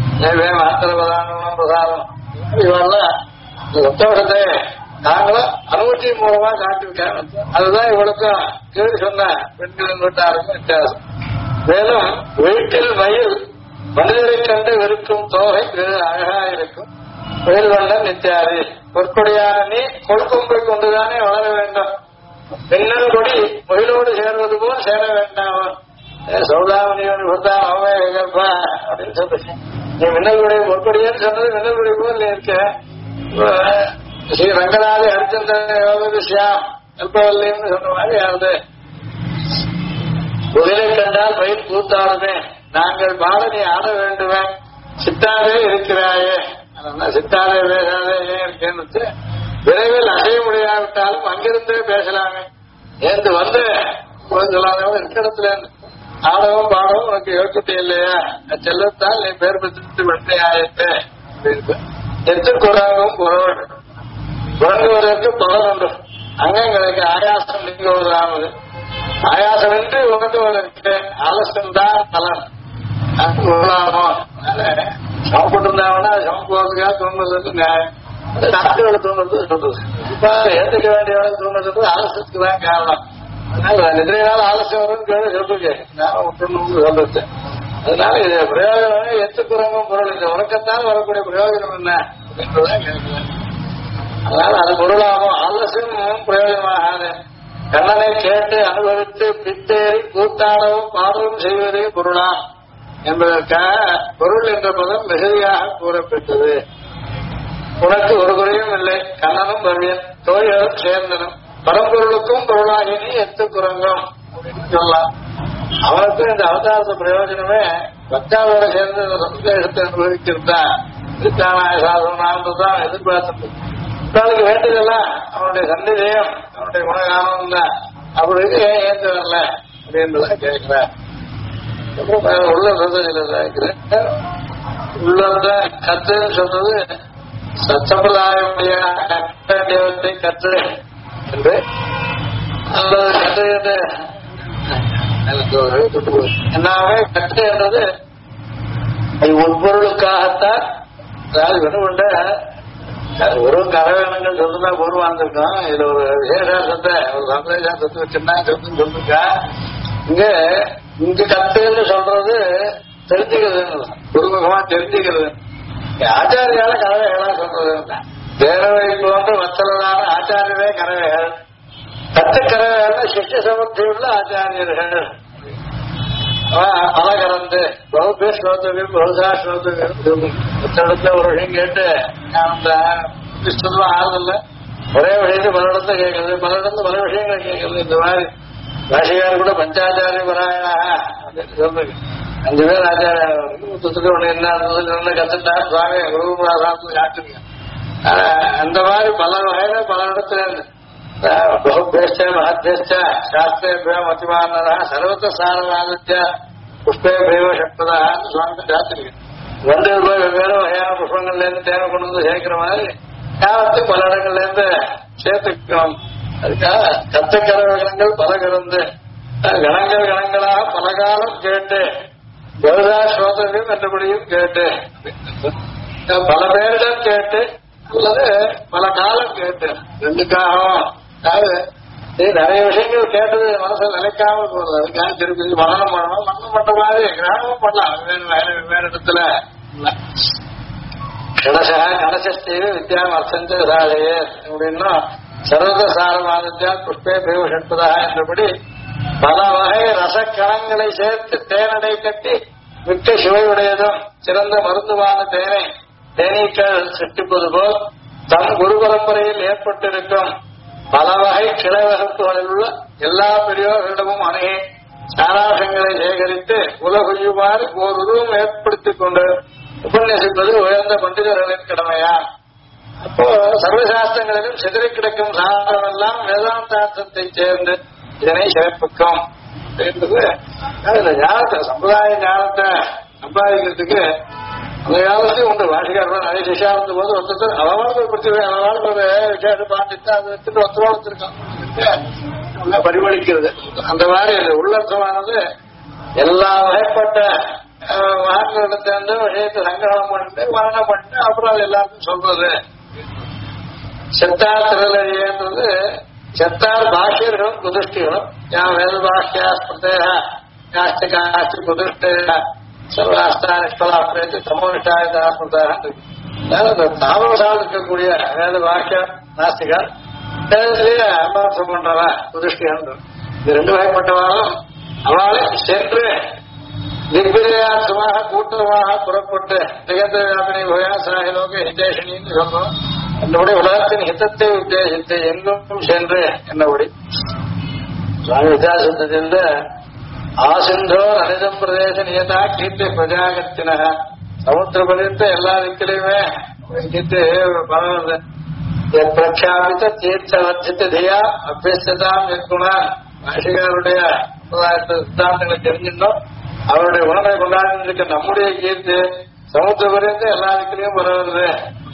பிரசாதம் இவெல்லாம் சந்தோஷத்தை நாங்களும் அனுமதியின் மூலமா காட்டிருக்காங்க. அதுதான் இவளுக்கும் கேள்வி சொன்ன பெண்களின் வீட்டாருக்கும் வித்தியாசம். மேலும் வீட்டில் மயில் மனிதரை கண்டு வெறுக்கும் தோகை அழகா இருக்கும். வெயில் வண்டன் நித்தியாரி பொற்கொடியான நீ கொழுக்கொம்பை கொண்டுதானே வளர வேண்டும். மின்னல் கொடி மயிலோடு சேர்வது போல் சேர வேண்டாம். சௌதாமணியோடு கொடுத்தா அவன் கேட்பா அப்படின்னு சொல்றேன். நீ மின்னல் கொடி பொற்கொடியான்னு சொன்னது மின்னல் கொடி போல் இருக்க. ஸ்ரீ ரங்கநாத ஹரிச்சந்திர சியாம் கல்பவல்லின்னு சொன்ன மாதிரி யாரு குதிரை கண்டால் பயிர் கூத்தாடுமே. நாங்கள் பாட நீ ஆட வேண்டுமே. சித்தாரே இருக்கிறாயே, சித்தாரே பேசாதே ஏன் இருக்கேன்னு விரைவில் அடைய முடியாவிட்டாலும் அங்கிருந்தே பேசலாமே. ஏந்து வந்து சொல்லாதவங்க இருக்கிறத்துல ஆடவும் பாடவும் உனக்கு யோக்கியத்தை இல்லையா? செல்லத்தால் நீ பேர் பெற்று வெட்டை ஆயிட்டு எத்துக்குறாகவும் பொருள் உறங்குவதற்கு பலன் உண்டு. அங்கங்களுக்கு ஆயாசம் நீங்குவதானது. ஆயாசமின்றி உணர்ந்துவதற்கு ஆலசம் தான் பலன். சமப்பட்டு இருந்தாங்கன்னா சமம் போறதுக்காக தூங்குறது நியாயம். டாக்டரோட தூங்குறது சொல்றது இப்ப ஏற்றுக்க வேண்டிய தூங்குறது ஆலசத்துக்கு தான் காரணம். அதனால நிதிரையால ஆலசியம் வரும்னு கேள்வி சொல்றேன் நான் விட்டுணும் சொல்றது. அதனால இது பிரயோஜனம் எத்துக்குறவங்க பொருள் இந்த உறக்கத்தான் வரக்கூடிய பிரயோஜனம் என்ன அப்படின்றதான் கேட்கிறேன். அதனால அது பொருளாகும். ஆலசியமும் பிரயோஜனமாகாது. கண்ணனை கேட்டு அனுபவித்து பித்தேறி கூத்தாடவும் பாடவும் செய்வதே பொருளா என்பதற்காக பொருள் என்ற பதம் மிகுதியாக கூறப்பட்டது. உனக்கு ஒரு குறையும் இல்லை, கண்ணனும் வருவியன் தோழிகளும் சேர்ந்தனும் பரம்பொருளுக்கும் பொருளாகினி எத்துக்குறங்கும் அப்படின்னு சொல்லலாம். அவனுக்கும் இந்த அவதாரத்த பிரயோஜனமே பக்தாவோட சேர்ந்து சந்தேகத்தை அனுபவிக்கிறதா திருத்தானாய சாதனான்றதான் எதிர்பார்த்து அவனுக்கு வேண்டியதெல்லாம் அவனுடைய சன்னிதயம் அவனுடைய குணகானம் தான். அப்படி ஏன் ஏற்று வரல அப்படின்றதான் கேட்கிறேன். அப்புறம் உள்ள சொல்றேன் உள்ளத கத்துன்னு சொல்றது சம்பிரதாயமுடைய கற்று என்று அல்லது கற்று என்று எல்லாமே கற்று என்றது உட்பொருளுக்காகத்தான். அதாவது வெறும் ஒரு கரவேணங்கள் சொல்லுதான் பூர்வாந்திருக்கோம். இதுல ஒரு விசேஷத்தை ஒரு சம்பிரதாயத்தை வச்சுன்னா சொல்லிருக்கா. இங்க கத்துன்னு சொல்றது தெரிஞ்சுக்கிறது, குருமுகமா தெரிஞ்சுக்கிறது. ஆச்சாரியால கரவைகளா சொல்றது தேரவை போன்று வத்தலான ஆச்சாரியரே கரவைகள். கத்து கரவைகள் சிஷ்ய சமர்த்தி உள்ள ஆச்சாரியர்கள். பல கலந்து பகுப்பே ஸ்லோதவியம் பகுதா ஸ்லோதவியம் புத்தகத்துல ஒரு விஷயம் கேட்டு சொல்லுவா ஆறுதல்ல ஒரே விஷயத்தை பல இடத்துல கேட்கறது, பல இடத்துல பல விஷயங்களை கேட்கறது. இந்த மாதிரி பாஷிகார் கூட பஞ்சாச்சாரிய பராயணா அப்படின்னு சொல்றது. 5 பேர் ஆச்சாரிய என்ன கத்துட்டா சுவாமி குருகுலாசாரத்துல காட்டுங்க. அந்த மாதிரி பல வகையில பல இடத்துல பகுபேஷ்ட மகத்யஷ்ட சாஸ்திரேபியோ மதிமானதா சர்வத்த சாரவாதித்ய புஷ்பே பிரேவ சக்ததா சுவாமி காத்திருக்கேன். 2 ரூபாய் வெவ்வேறு வகையான புஷ்பங்கள்ல இருந்து தேவை கொண்டு வந்து சேர்க்கிற மாதிரி காலத்துக்கு பல இடங்கள்ல இருந்து சேர்த்துக்கணும். அதுக்காக கத்துக்கரவகங்கள் பல கலந்து கணங்களாக பல காலம் கேட்டு பகுதா ஸ்ரோதவியம் என்றபடியும் கேட்டு பல பேரிடம் கேட்டு அல்லது பல காலம் கேட்டு ரெண்டுக்காகவும். அதாவது நிறைய விஷயங்கள் கேட்டது மனசு நிலைக்காம போறது. அதுக்காக திருப்பி மரணம் பண்ணணும். மரணம் பண்ற மாதிரி கிராமமும் பண்ணலாம் வேறு இடத்துல. கணசஸ்தீவு வித்யாம் அர்த்தஞ்ச சாலையே அப்படின்னா சர்வத சாரமானத்தியா புஷ்பே பிரயோஷன்பதா என்றபடி பல வகை ரசக்கணங்களை சேர்த்து தேனடை கட்டி மிக்க சுவையுடையதும் சிறந்த மருந்துவான தேனீக்கள் சிருஷ்டிப்பது போல் தம் குரு பரம்பரையில் ஏற்பட்டிருக்கும் பல வகை கிளை வகுப்புகளில் உள்ள எல்லா பெரியோர்களிடமும் அணுகி சாராசங்களை சேகரித்து உலகுயுமாறு ஓர் உருவம் ஏற்படுத்திக் கொண்டு உபன்யசிப்பது உயர்ந்த பண்டிதர்களின் கடமையா. அப்போ சர்வசாஸ்திரங்களிலும் சிதறி கிடக்கும் சாரமெல்லாம் வேதாந்தார்த்தத்தை சேர்ந்து இதனை சிறப்பிக்கும் என்பது. இந்த ஞானத்தை சம்பிரதாய ஞானத்தை சம்பாதிக்கிறதுக்கு அந்த காலத்தையும் உண்டு. பாஷிகாரன் நிறைய சிஷா வந்த போது ஒருத்தர் அளவாளர்கள் பற்றி அளவாளர்கள் கேட்டு பாண்டித்து அதை எடுத்துட்டு ஒத்துழைச்சிருக்காங்க பரிமளிக்கிறது. அந்த மாதிரி உள்ளர்த்தமானது எல்லா வகைப்பட்ட மகான்களிடத்திலிருந்து விஷயத்தை சங்கிரகம் பண்ணிட்டு மரணம் பண்ணிட்டு அப்புறம் அது எல்லாருக்கும் சொல்றது. செத்தார் திருளறியன்றது செத்தார் பாஷ்யர்களும் குதிஷ்டிகளும் யான் வேத பாஷ்யா ஸ்மிருதேஷ்டி காஷ்டி குதிஷ்ட சர்வாஸ்தா நிஷ்பலாப்ரேத்து சமோனிஷ்டாயுதாஸ்மிருதாக. அந்த தாமசால் இருக்கக்கூடிய வேத பாஷ்ய நாஸ்திகள் வேதத்திலேயே அபாசம் பண்றவா குதிஷ்டிகள். இது 2 வகைப்பட்டவாலும் அவளை சென்று திக்விஜயாத்மாக கூட்டமாக புறப்பட்டு திகந்த வியாபினி பயாசாகிலோக ஹிதேஷினின்னு சொல்றோம். என்னுடைய உலகத்தின் ஹிதத்தை உத்தேசித்து எங்கும் சென்று என்னபடி சுவாமி வித்தியாசத்திலிருந்து ஆசிந்தோ அனிதம் பிரதேச நியதா கீர்த்தி பிரஜாகத்தின சமுத்திர பரிந்த எல்லா திக்கிலையுமே கீர்த்தி பரவது பிரக்ஷாபித்த தீர்த்த வர்த்தித்த தியா அபியஸ்தாம் நிற்குணான். பாஷிகாருடைய சித்தாந்தங்களை தெரிஞ்சிருந்தோம். அவருடைய உணவை கொண்டாடி நம்முடைய கீர்த்தி சமுத்திர பரிந்து எல்லா திக்கிலையும் பரவுறது.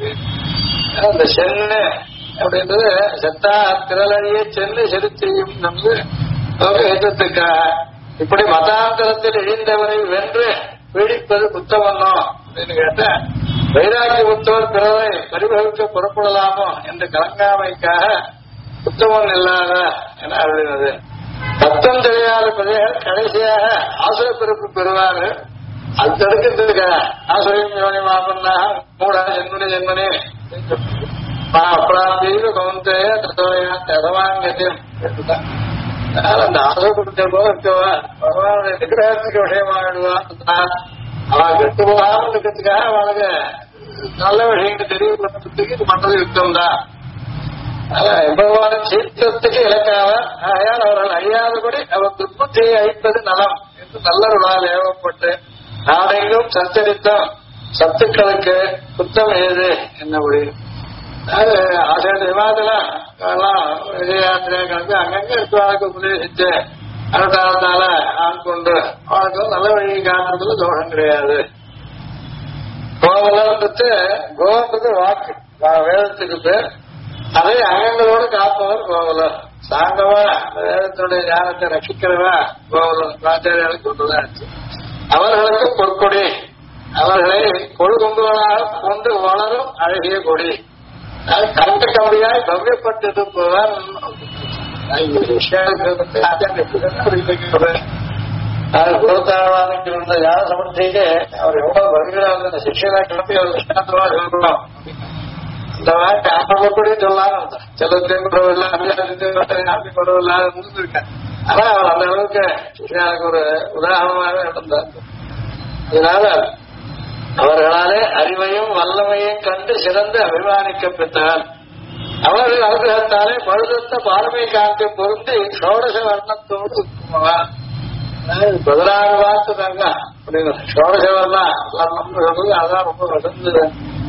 அந்த சென்னு அப்படின்றது செத்தா திரளையே சென்னு செலுத்தியும் நமது ஹிதத்துக்காக. இப்படி மதாந்தரத்தில் இழிந்தவரை வென்று பீடிப்பது புத்தவன்னோ அப்படின்னு கேட்ட வைராக்கிய புத்தவர் பிறரை பரிபவிக்க புறப்படலாமோ என்று கலங்காமைக்காக புத்தவன் இல்லாத என அருளினது. தத்தம் தெரியாத பிரஜைகள் கடைசியாக ஆசுர பிறப்பு பெறுவார்கள். அது தடுக்கிறதுக்கு ஆசுரையும் யோனி மாபன்னாக மூட ஜென்மனி ஜென்மனி அப்ராந்தீக கவுந்தைய ததவாங்கத்தையும் அந்த ஆசைப்பட்ட போது இருக்கவா பகவானுடைய நிகிரகத்துக்கு விஷயமாகிடுவான். அவன் கெட்டு போகாமல் இருக்கிறதுக்காக அவனுக்கு நல்ல விஷயங்கள் தெரியப்படுறதுக்கு இது பண்றது யுத்தம் தான். பகவான் சீர்த்தத்துக்கு இலக்காக ஆகையால் அவர்கள் அறியாதபடி அவர் துன்பத்தையை அழிப்பது நலம் என்று நல்லவர்களால் ஏவப்பட்டு நாடெங்கும் சஞ்சரித்தோம் சத்துக்களுக்கு குத்தம் ஏது என்னபடி ஆசிரியர் விவாதெல்லாம் விஜயாத்திரை கலந்து அங்கங்க இருக்கிறவர்களுக்கு உபதேசித்து அனுதாரத்தால ஆண் கொண்டு அவனுக்கு நல்ல வழி காட்டுறதுல தோஷம் கிடையாது. கோவலன்றது கோன்றது வாக்கு. வேதத்துக்கு பேர். அதை அங்கங்களோடு காப்பவர் கோவலர். சாங்கவா வேதத்தினுடைய ஞானத்தை ரட்சிக்கிறவா கோவலர் ஆச்சாரியாளுக்கு ஒன்றுதான். அவர்களுக்கு பொற்கொடி, அவர்களை கொள்கொங்குகளாக கொண்டு வளரும் அழகிய கொடி. கரண்ட கம்பியாய் பவ்யப்பட்டிருப்பவர். குருத்தாழ்வானுக்கு இருந்த யார சமர்த்திக்கு அவர் எவ்வளவு வருகிறார் சிக்ஷனா கிளம்பி அவர் விஷயத்தமா சொல்லணும். இந்த மாதிரி ஆரம்பப்படி சொல்லலாம். செல்லத்தையும் குறவில்லை, அபியாசத்தையும் குறவில்லாத இருந்திருக்கேன். ஆனா அவர் அந்த அளவுக்கு சிக்ஷனாவுக்கு ஒரு உதாரணமாக இருந்தார். இதனால அவர்களாலே அறிவையும் வல்லமையும் கண்டு சிறந்து அபிமானிக்க பெற்றார். அவர்கள் அனுகிரகத்தாலே பழுதத்த பாரமை காக்க பொருந்தி ஷோடச வர்ணத்தோடு இருக்குமார். 16 வாக்கு தாங்க அப்படின்னு ஷோடச வர்ணம் சொல்றது அதான் ரொம்ப வசந்தது.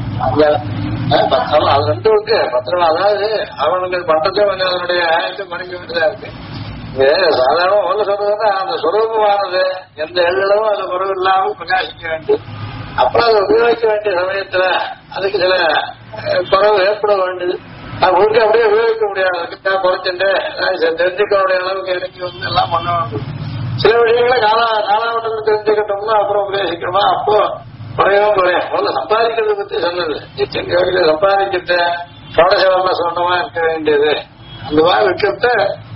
அது ரெண்டு இருக்கு பத்திரம். அதாவது அவனுக்கு பட்டத்தை கொஞ்சம் அதனுடைய ஆயத்தை படிக்க வேண்டியதா இருக்கு. சாதாரண ஒன்று சொல்றதுன்னா அந்த சுரூபமானது எந்த எல்லளவும் அது குறவு இல்லாமல் பிரகாசிக்க வேண்டும். அப்புறம் அதை உபயோகிக்க வேண்டிய சமயத்துல அதுக்கு சில குறவு ஏற்பட வேண்டியது. அது முழுக்க அப்படியே உபயோகிக்க முடியாது. குறைச்சுட்டு தெரிஞ்சுக்க வேண்டிய அளவுக்கு இறங்கி வந்து எல்லாம் பண்ண வேண்டும். சில விஷயங்களை காலாவட்டத்தில் தெரிஞ்சுக்கிட்டோம்னா அப்புறம் உபயோகிக்கணுமா அப்போ குறையவும் குறையும். முதல்ல சம்பாதிக்கிறத பத்தி சொன்னது சம்பாதிக்கிட்ட சோடசவர்ண சொன்னமா இருக்க வேண்டியது. அந்த மாதிரி இருக்கிறத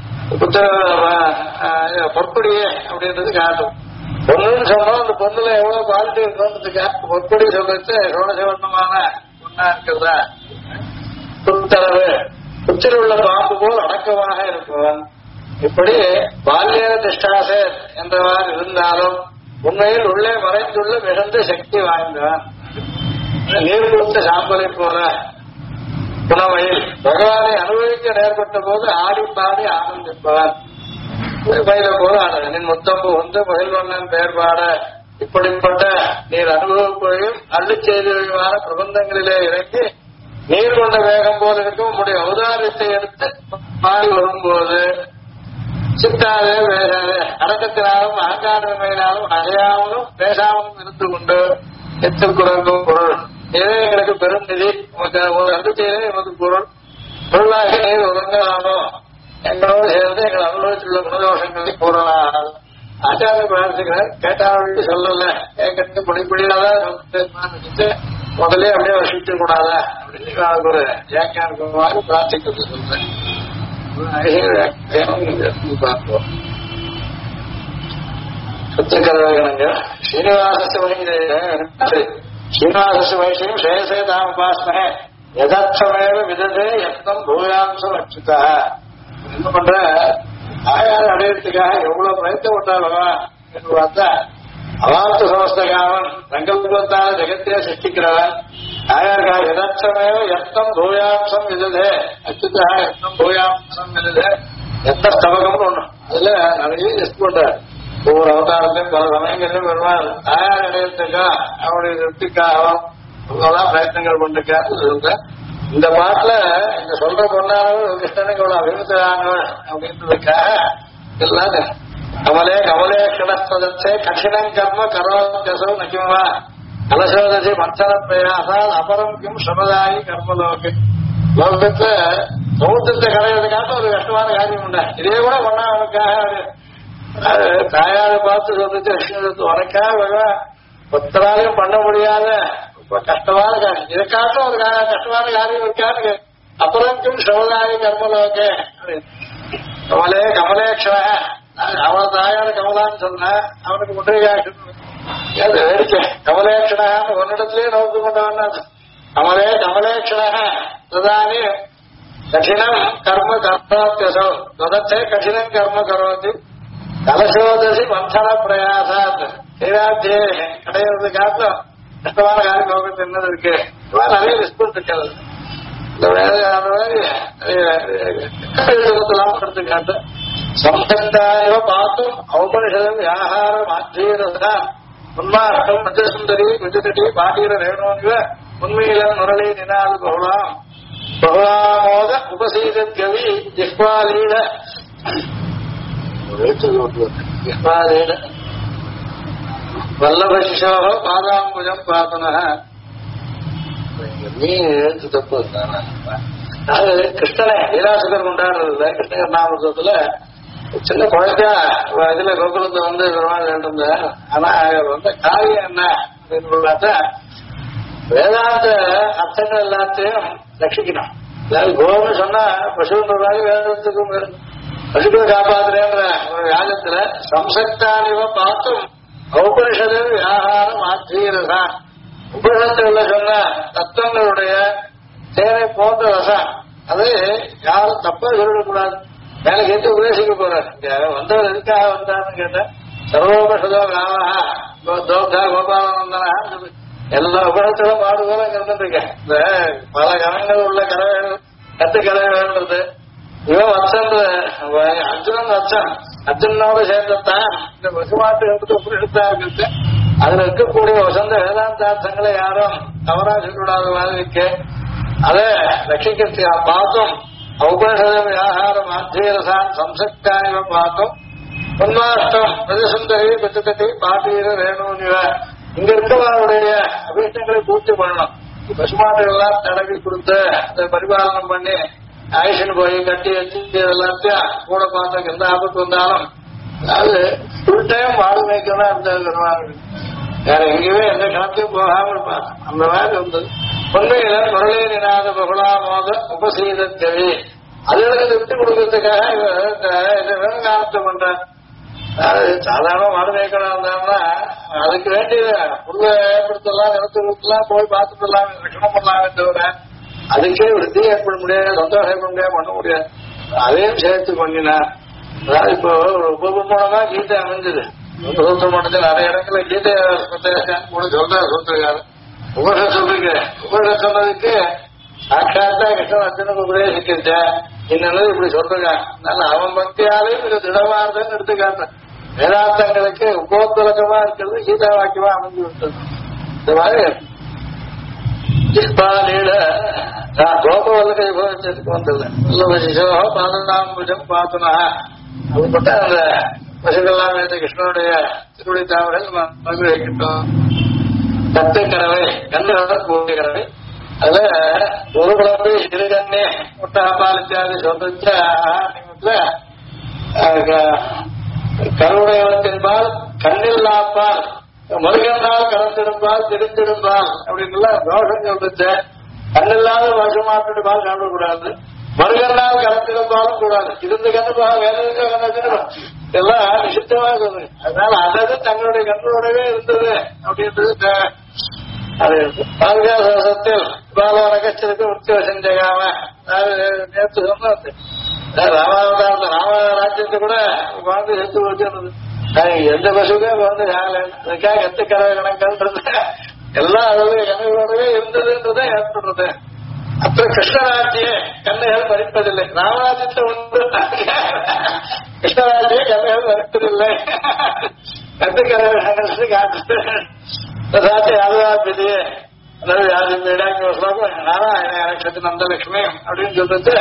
பொற்படியே அப்படின்றது காட்டும். பொண்ணுன்னு சொன்னோம், அந்த பொண்ணுல எவ்வளவு குவாலிட்டி இருக்கோன்றதுக்காக பொற்படி சொல்றது சோடசவர்ணமான பொண்ணா இருக்கிறதா. புத்தளவு புத்தில் உள்ள பாம்பு போல் அடக்கமாக இருப்பவன். இப்படி பால்ய திஷ்டாசே என்றவாறு இருந்தாலும் உண்மையில் உள்ளே மறைந்துள்ள மிகுந்த சக்தி வாய்ந்தவன். நீர் கொடுத்த சாம்பலை போல புனமையில் பகவானை அனுபவிக்க நேர்பட்ட போது ஆடி பாடி ஆனந்திப்பவன். பயில போல ஆனதனின் முத்தம்பு வந்து பயில்வண்ணன் பெயர் பாட இப்படிப்பட்ட நீர் அனுபவப்பொழியும் அள்ளு செய்தியுமான பிரபந்தங்களிலே இறங்கி நீர் கொண்ட வேகம் போல இருக்கும் உங்களுடைய அவதாரத்தை எடுத்து மாறி வரும்போது சித்தாதே பேசாதே அடக்கத்தினாலும் அகங்காரமையினாலும் அடையாமலும் பேசாமலும் இருந்து கொண்டு எத்தில் குறைக்கும் பொருள் இதே எனக்கு பெரும் நிதி ஒரு அனுபவத்திலே எமது பொருள் பொருளாக நீர் உறங்கலாமோ எங்களோடு சேர்ந்து எங்கள் அனுபவத்தில் உள்ள குணதோஷங்களை கூறலாம். ஆச்சாரிய பிரார்த்திக்கிறார். கேட்டாலும் சொல்லல கேட்கறது படிப்படியாதான் முதலே அப்படியே வசிக்க கூடாதா அப்படின்னு ஒரு வியாக்கியானமாக பிரார்த்திக்கிறது சொல்றேன். பார்ப்போம். சுத்தகரங்க ஸ்ரீனிவாச வைஷயம் சேசே தாம் உபாஸ்மகே யதார்த்தமேவ விததே யத்னம் பூயாம்சம் அச்சுதா. என்ன பண்ற ஆயார் அடையறதுக்காக எவ்வளவு பிரயத்தப்பட்டாலவா என்று பார்த்தா அவார்த்த சமஸ்தகாவன் சங்கல்பத்தால ஜெகத்தையே சிருஷ்டிக்கிறவன் ஆயாருக்காக யதார்த்தமேவ யத்னம் பூயாம்சம் விததே அச்சுதா. யத்னம் பூயாம்சம் விததே எத்த ஸ்தவகம்னு ஒண்ணு அதுல நிறைய லிஸ்ட் பண்றாரு. ஒவ்வொரு அவதாரத்தையும் பல சமயங்களிலும் வருவார். ஆயார் அடையறதுக்கா அவனுடைய திருப்திக்காகவும் இவ்வளவுதான் பிரயத்தனங்கள் பண்ணிருக்காரு சொல்றேன். இந்த பாட்டுல இந்த சொல்ற பொண்ணானவன் கிருஷ்ணனுக்கு இவ்வளவு அபிமுகமானவன் அப்படின்றதுக்காக எல்லாம் கமலே கமலே கிணஸ்தே கடினம் கர்ம கரோசோ நக்கிமா கலசோதசி மச்சன பிரயாசால் அபரம் கிம் சமதாயி கர்மலோக்கு. லோகத்துல சமுத்திரத்தை கரையிறதுக்காக ஒரு கஷ்டமான காரியம் உண்டா. இதே கூட பண்ணா அவனுக்காக தாயாரை பார்த்து சொல்லிட்டு உனக்காக ஒத்தராலையும் பண்ண முடியாத கஷ்டமான காரியம் இதுக்காக ஒரு கஷ்டமான காரியம் இருக்காரு. அப்புறம் சமுதாய கர்மலோகே கமலே கமலேக்ஷா அவன தாயார கமலான்னு சொன்ன அவனுக்கு முன்றையாக வேடிக்கை கமலேக்ஷனா ஒன்னிடத்திலேயே நோக்கு கொண்டவன். கமலே கமலேக்ஷனா பிரதானி கடினம் கர்ம கர்மோத்தியசோ தொடர்ச்சே கடினம் கர்ம கரோதி கலசோதசி மந்தன பிரயாசாத் சீராத்தியே கிடையிறதுக்காக கஷ்டமான காரியம் நோக்கத்து என்னது இருக்கு. நிறைய ரிஸ்பெக்ட் இருக்காது. இந்த வேலையெல்லாம் எடுத்துக்காட்டு சம்சக்தாயோ பார்த்தும் ஔபனிஷதம் வியாகாரம் ஆச்சீரதான் உன்மார்க்கம் மஜசுந்தரி விஜுதடி பாட்டீர ரேணோன்வ உண்மையில முரளி நினாது பகுலாம் பகுலாமோத உபசீத கவி ஜிஹ்வாலீட ஜிஹ்வாலீட வல்லபசிஷோ பாதாம்புஜம் பாத்தன நீ எழுத்து தப்பு. அது கிருஷ்ணனை லீலாசுகர் கொண்டாடுறது இல்லை. கிருஷ்ணகர் நாமத்துல சின்ன குழந்தையா இதுல கோகுலத்தை வந்து வேண்டும். ஆனா வந்து காரியம் என்ன அப்படின்னு பார்த்தா வேதாந்த அர்த்தங்கள் எல்லாத்தையும் ரட்சிக்கணும். அதாவது கோன்னு சொன்னா பசுன்றதாக வேதத்துக்கும் பசுக்களை காப்பாத்துறேன்ற ஒரு யாகத்துல சம்சக்தானிவ பார்த்தும் உபனிஷது வியாகாரம் ஆத்மீரதான் உபனிஷத்துல சொன்ன தத்துவங்களுடைய தேனை போன்ற ரசம் அது யாரும் தப்பா சொல்லிடக்கூடாது. மேல கேட்டு உபதேசிக்க போறாரு. வந்தவர் எதுக்காக வந்தான்னு கேட்டேன். சர்வோபனிஷதோ ராமஹா தோகா கோபாலநந்தனா எல்லா உபனிஷத்திலும் பாடுபோல இருந்துருக்கேன். இந்த பல கணங்கள் உள்ள கரவைகள் கத்து கரவைன்றது இவன் வச்சன்ற அர்ஜுனன் வச்சான். அர்ஜுனோட சேர்ந்துதான் இந்த பசுமாட்டு எடுத்து உபனிஷத்தா இருக்கு. அதுல இருக்கக்கூடிய வசந்த வேதாந்தார்த்தங்களை யாரும் தவறா சொல்லக்கூடாத மாதிரி இருக்கு. அதை ரட்சிக்க பார்த்தும் உபனிஷத வியாகாரம் ஆத்மீரசான் சம்சக்தானிவ பார்த்தும் உன்மாஷ்டம் பிரதிசுந்தரி பெற்றுக்கட்டி பாட்டீர ரேணுவ இங்க இருக்கவருடைய அபீஷ்டங்களை பூர்த்தி பண்ணணும். பசுமாட்டை எல்லாம் தடவி கொடுத்து அதை பரிபாலனம் பண்ணி ஆயுஷன் போய் கட்டி வச்சு எல்லாத்தையும் கூட பார்த்து எந்த ஆபத்து வந்தாலும் அதாவது ஃபுல் டைம் வாழ் மேய்க்கணும் இருந்தது. வேற எங்கேயுமே எந்த கிணத்தையும் போகாம இருப்பாங்க. அந்த மாதிரி இருந்தது. உண்மையில முரளி நினாத பகுலாமோத உபசீத கவி அதுகளுக்கு விட்டு கொடுக்கறதுக்காக வேணுங்காலத்தை பண்ற. அதாவது சாதாரண மாடு மேய்க்கணும் இருந்தாங்கன்னா அதுக்கு வேண்டிய புல்ல ஏற்படுத்தலாம் நிலத்துலாம் போய் பார்த்துக்கலாம் ரட்சணம் பண்ணலாமே தவிர அதுக்கே விருத்தி ஏற்பட முடியாது, சந்தோஷம் ஏற்பட முடியாது, பண்ண முடியாது. அதையும் சேர்த்து பண்ணினா அதாவது இப்போ உபமூலமா கீதை அமைஞ்சது. சூத்திர மட்டத்தில் நிறைய இடத்துல கீதை கூட சொல்றாரு. உபனிஷத் சொல்றீங்க. உபனிஷத் சொன்னதுக்கு சாட்சாத்தா கிருஷ்ணன் அர்ஜுனுக்கு உபதேசிக்கிட்ட இன்னும் இப்படி சொல்றாங்க. அவன் பக்தியாலையும் இது திடமாறுதுன்னு எடுத்துக்காட்டு. வேதாந்தங்களுக்கு உபோத்வலகமா இருக்கிறது கீதா வாக்கியமா அமைஞ்சு விட்டது. இந்த மாதிரி கோபவல்லகை விபவச்சதுக்கு வந்தது. பாதநாம்புஜம் பாத்துனா அப்படிப்பட்ட அந்த பசுகள்லாம் வைத்த கிருஷ்ணனுடைய திருவடி தாவரங்கள் மகிழ்கின்றோம். கத்து கறவை கண்ணு கூடிய கறவை அதுல ஒரு குழம்பு சிறுகண்ணே முட்டாப்பால் இத்தியாதி சொல்ற கருவுடையவத்தின்பால் கண்ணில்லாப்பால் மருகனால் கலந்திருப்பால் திருத்திருப்பால் அப்படின்னு தோஷம் சொல்லிச்சு. கண்ணில்லாத வருஷமாட்டு பால் சாப்பிடக்கூடாது, மருகனால் கலந்திருப்பாலும் கூடாது. இருந்து கண்ணு வேலை கண்ணு எல்லாம் நிஷித்தமா சொல்லுங்க. அதனால அதாவது தங்களுடைய கண்ணோடவே இருந்தது அப்படின்றது அது பாதுகாசத்தில் பால நகச்சதுக்கு உத்தியோக செஞ்சாம நேற்று சொன்னது. ராமாவதாரத்தை ராமராஜ்யத்தை கூட குழந்தை செத்து வச்சிருந்தது. எந்த பசுக்கே குழந்தை அதுக்காக எத்த கறவை கணக்குன்றது எல்லாம் அதோடைய கணவரோடவே இருந்ததுன்றதை ஏற்படுறது. அப்புறம் கிருஷ்ணராஜ்ய கண்ணுகள் மறிப்பதில்லை. ராமராஜ்யத்தை உண்டு கிருஷ்ணராஜ்ய கண்ணுகள் மறிப்பதில்லை. கத்துக்கறவை காட்டு யாதவாபிதியே அதாவது யாரு வீடாங்க நாராயண நந்தலட்சுமி அப்படின்னு சொல்லிட்டு